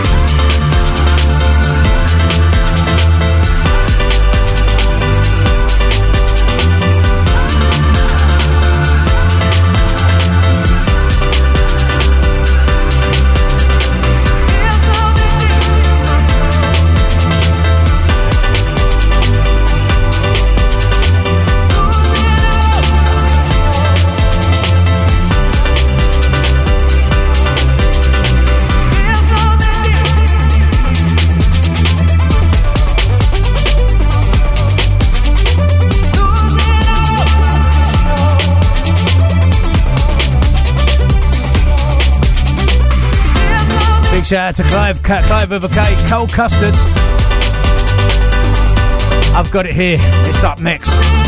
Shout out to Clive with a K, Cold Custard. I've got it here, it's up next.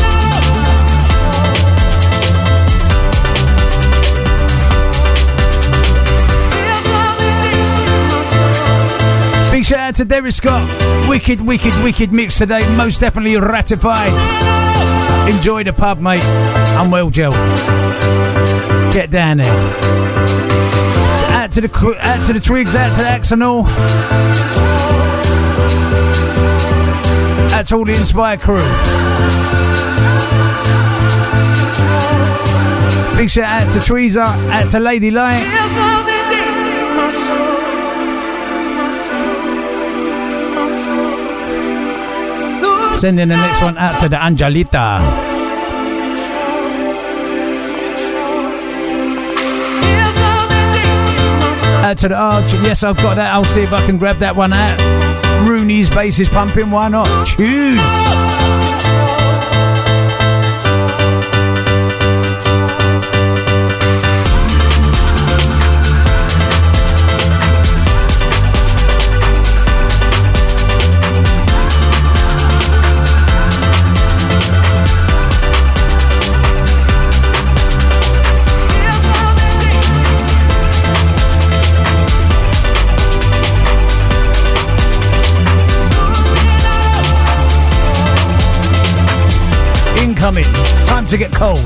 Big shout out to Derek Scott. Wicked mix today, most definitely ratified. Enjoy the pub, mate. I'm well, Joe. Get down there. Out to the Twigs, out to the Axonal, out to all the Inspire crew. Big shout out to Tweezer, out to Lady Light. Sending the next one out to the Angelita. Out to the Arch. Yes, I've got that. I'll see if I can grab that one out. Rooney's bass is pumping. Why not? Tune. Incoming. Time to get cold.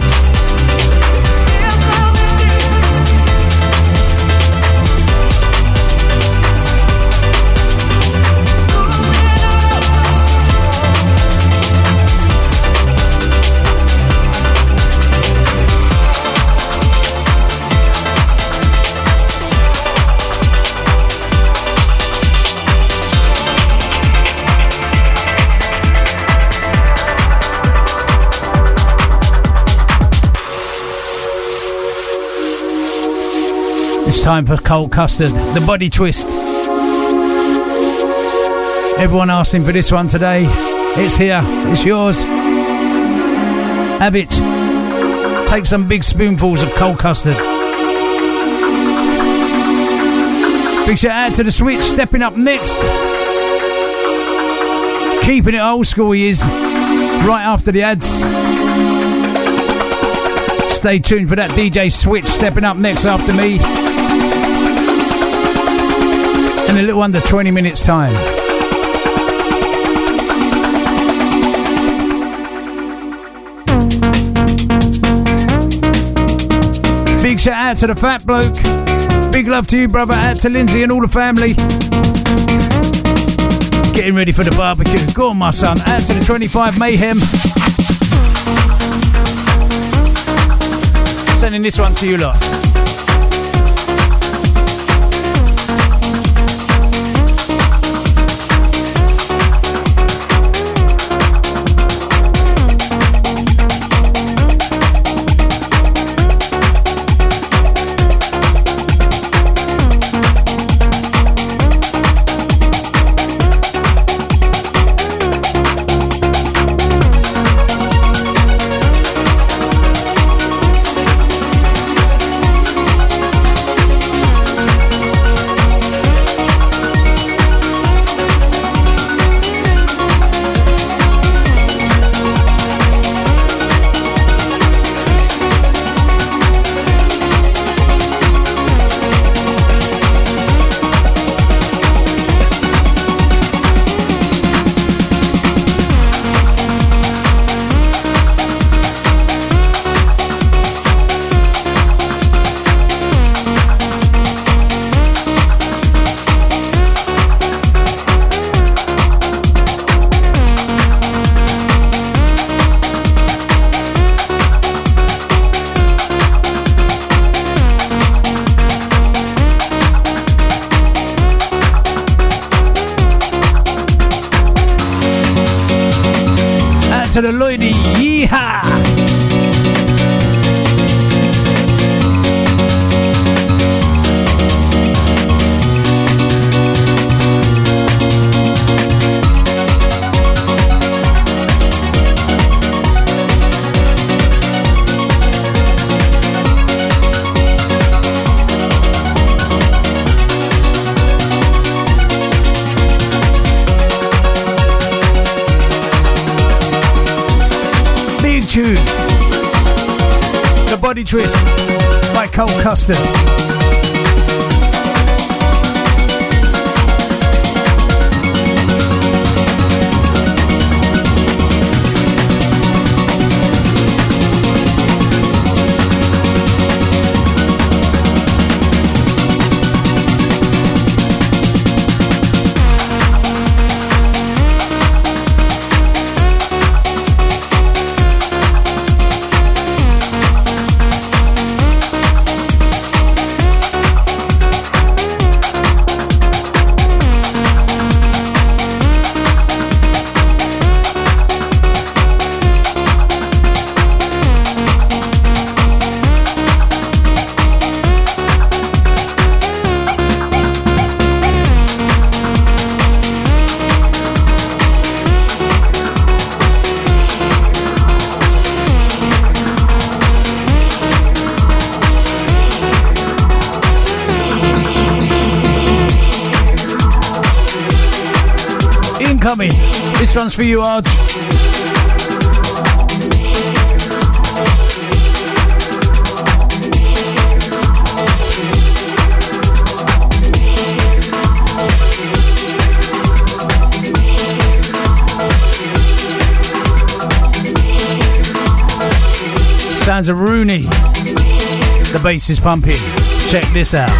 It's time for cold custard, the body twist. Everyone asking for this one today. It's here, it's yours. Have it. Take some big spoonfuls of cold custard. Big shout out to the Switch, stepping up next. Keeping it old school he is, right after the ads. Stay tuned for that DJ Switch stepping up next after me. In a little under 20 minutes time. Big shout out to the fat bloke. Big love to you, brother. Out to Lindsay and all the family. Getting ready for the barbecue. Go on, my son. Out to the 25 Mayhem. Sending this one to you lot. To the Lloydie, yeehaw! Tune. The Body Twist by Cold Custard. incoming. This one's for you, Arj. Sounds of Rooney. The bass is pumping. Check this out.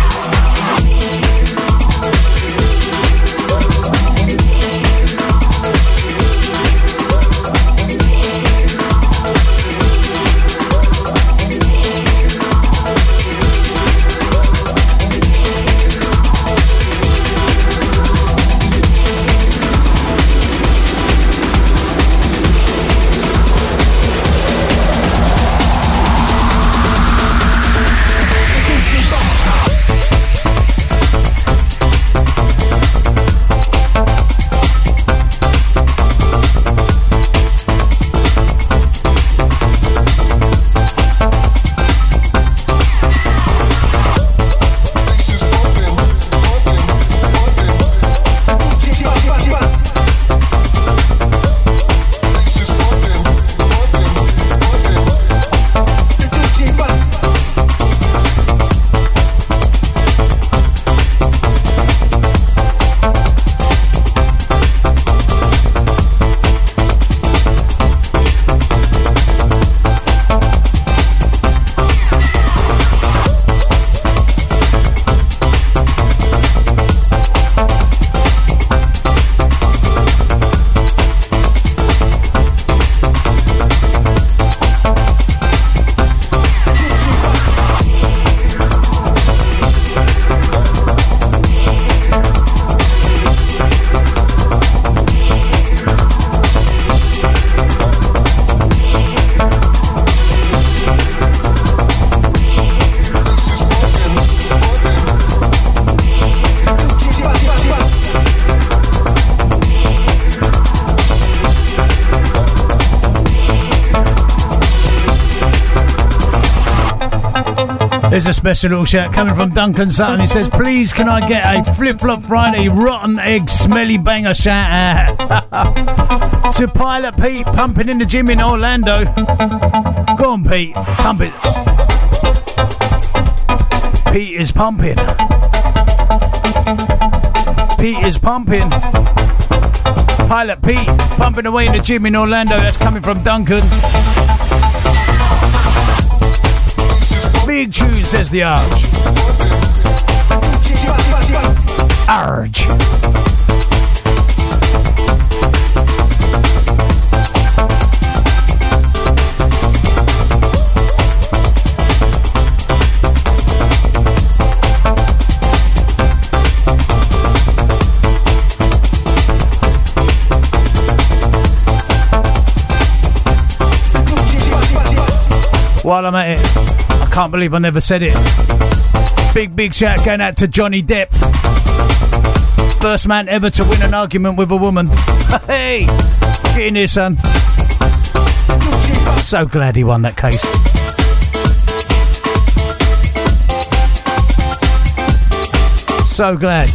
There's a special little shout coming from Duncan Sutton. He says, please can I get a Flip Flop Friday rotten egg smelly banger shout out to Pilot Pete pumping in the gym in Orlando. Go on, Pete, pump it. Pete is pumping. Pete is pumping. Pilot Pete pumping away in the gym in Orlando. That's coming from Duncan. Big tune, says the Arj. Arj. While I'm at it, I can't believe I never said it. Big shout going out to Johnny Depp. First man ever to win an argument with a woman. Hey, get in here, son. So glad he won that case. So glad.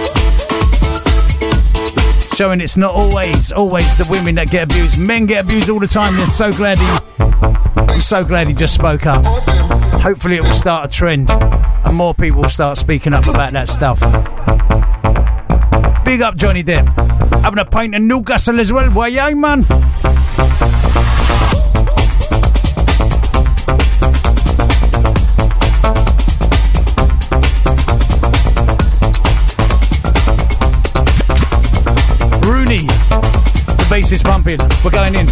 Showing it's not always the women that get abused. Men get abused all the time. I'm so glad he just spoke up. Hopefully it will start a trend and more people will start speaking up about that stuff. Big up Johnny Depp. Having a pint in Newcastle as well. Why, yeah, man? Rooney. The bass is pumping. We're going in.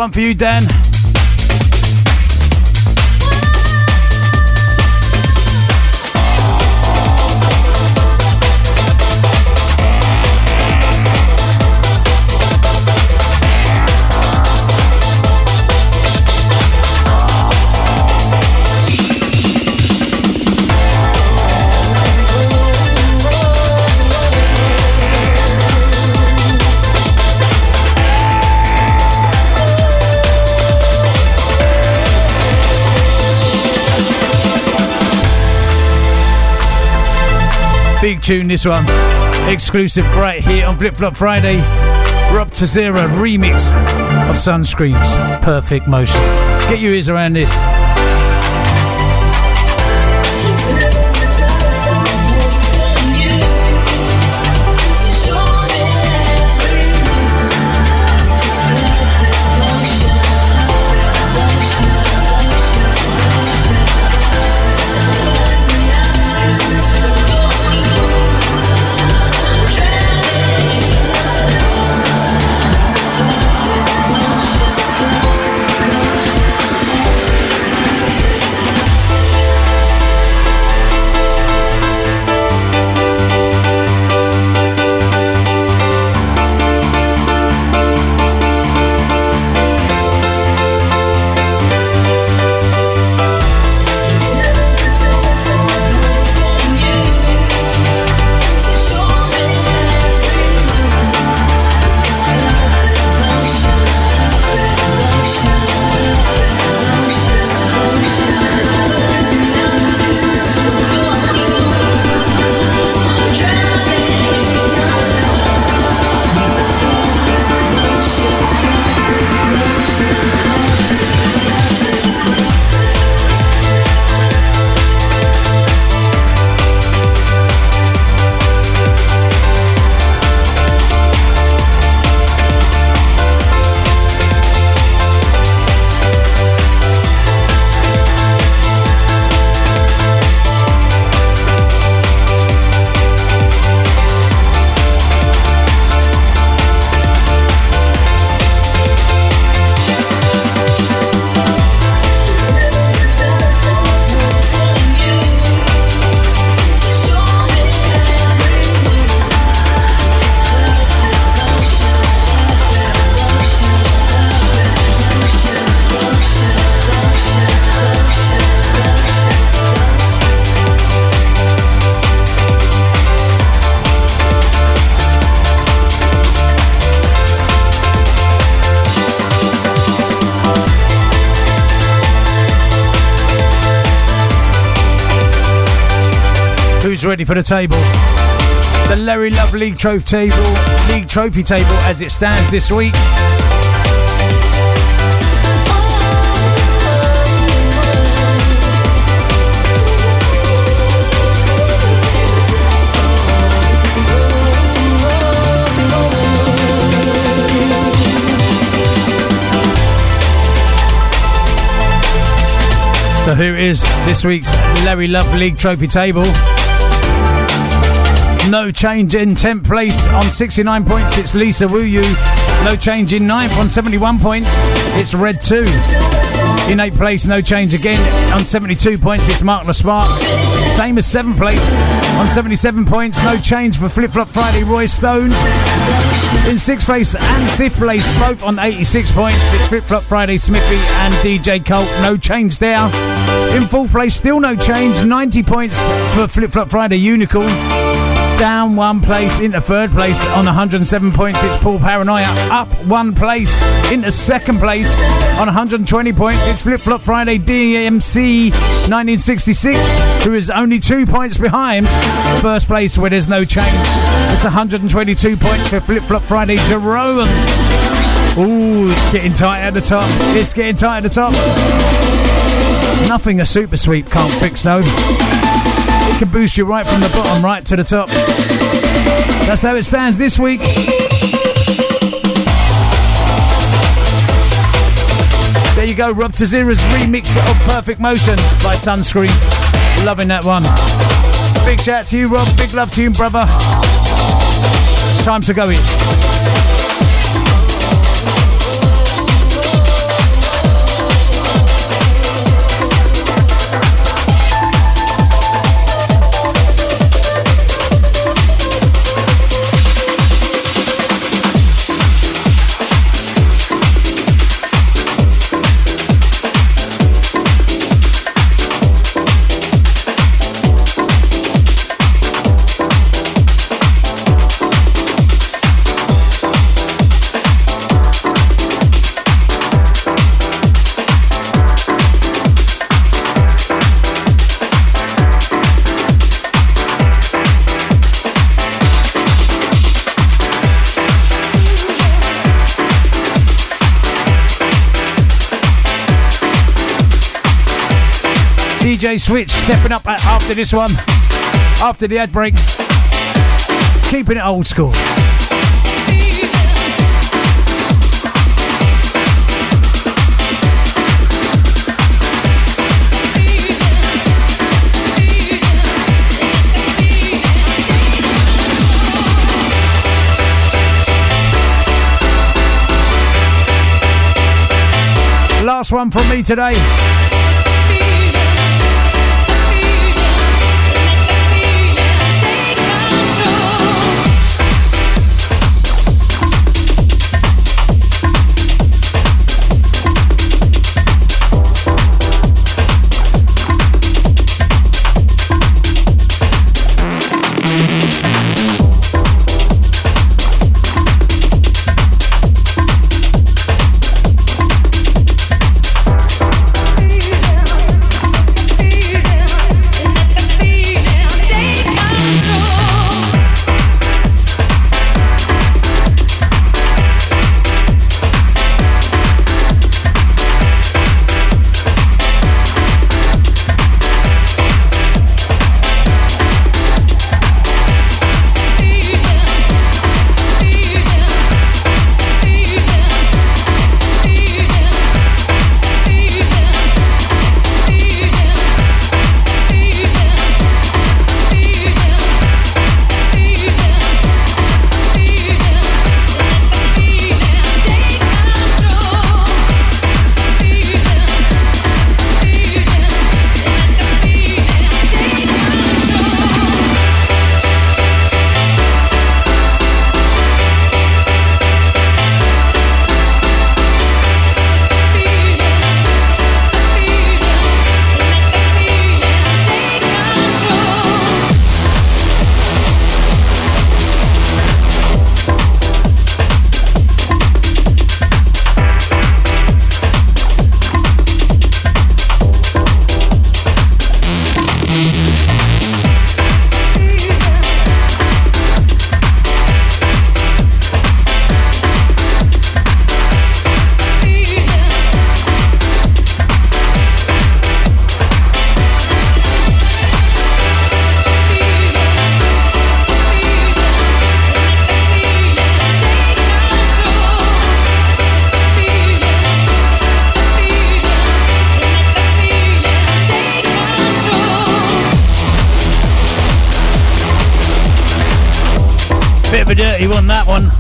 one for you, Dan. Big tune, this one. Exclusive right here on Flip Flop Friday. Rob Tazera remix of Sunscream's Perfect Motion. Get your ears around this. Who's ready for the table? The Larry Love League Trophy table as it stands this week. So here is this week's Larry Love League Trophy table. No change in 10th place on 69 points, it's Lisa Wu Yu. No change in 9th on 71 points, it's Red 2. In 8th place, no change again on 72 points, it's Mark LaSpark. Same as 7th place on 77 points, no change for Flip Flop Friday, Roy Stone. In 6th place and 5th place, both on 86 points, it's Flip Flop Friday, Smithy and DJ Colt. No change there. In 4th place, still no change, 90 points for Flip Flop Friday, Unicorn. Down 1 place into 3rd place on 107 points, it's Paul Paranoia. Up 1 place into 2nd place on 120 points, it's Flip Flop Friday DMC 1966, who is only 2 points behind 1st place where there's no change. It's 122 points for Flip Flop Friday Jerome. Ooh, it's getting tight at the top. It's getting tight at the top. Nothing a super sweep can't fix though. It can boost you right from the bottom right to the top. That's how it stands this week. There you go, Rob Tazera's remix of Perfect Motion by Sunscream. Loving that one. Big shout out to you, Rob. Big love to you, brother. Time to go in. DJ Switch stepping up after this one, after the ad breaks, keeping it old school. Last one from me today. Dirty one, that one.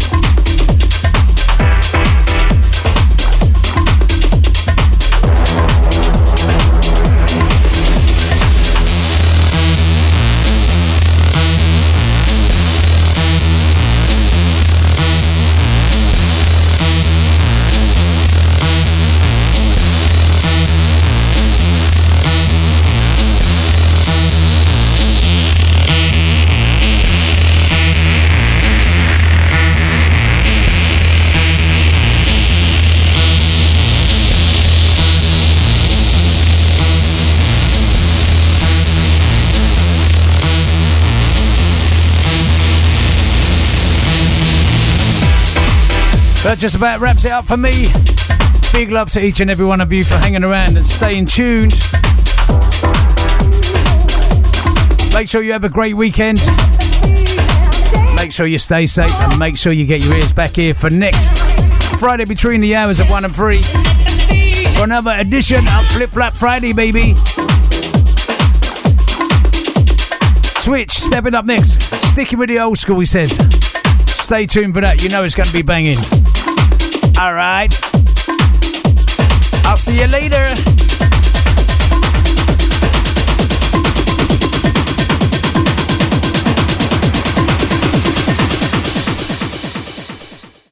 That just about wraps it up for me. Big love to each and every one of you for hanging around and staying tuned. Make sure you have a great weekend. Make sure you stay safe and make sure you get your ears back here for next Friday between the hours of 1 and 3 for another edition of Flip Flap Friday, baby. Switch, stepping up next. Sticking with the old school, he says. Stay tuned for that. You know it's going to be banging. All right. I'll see you later.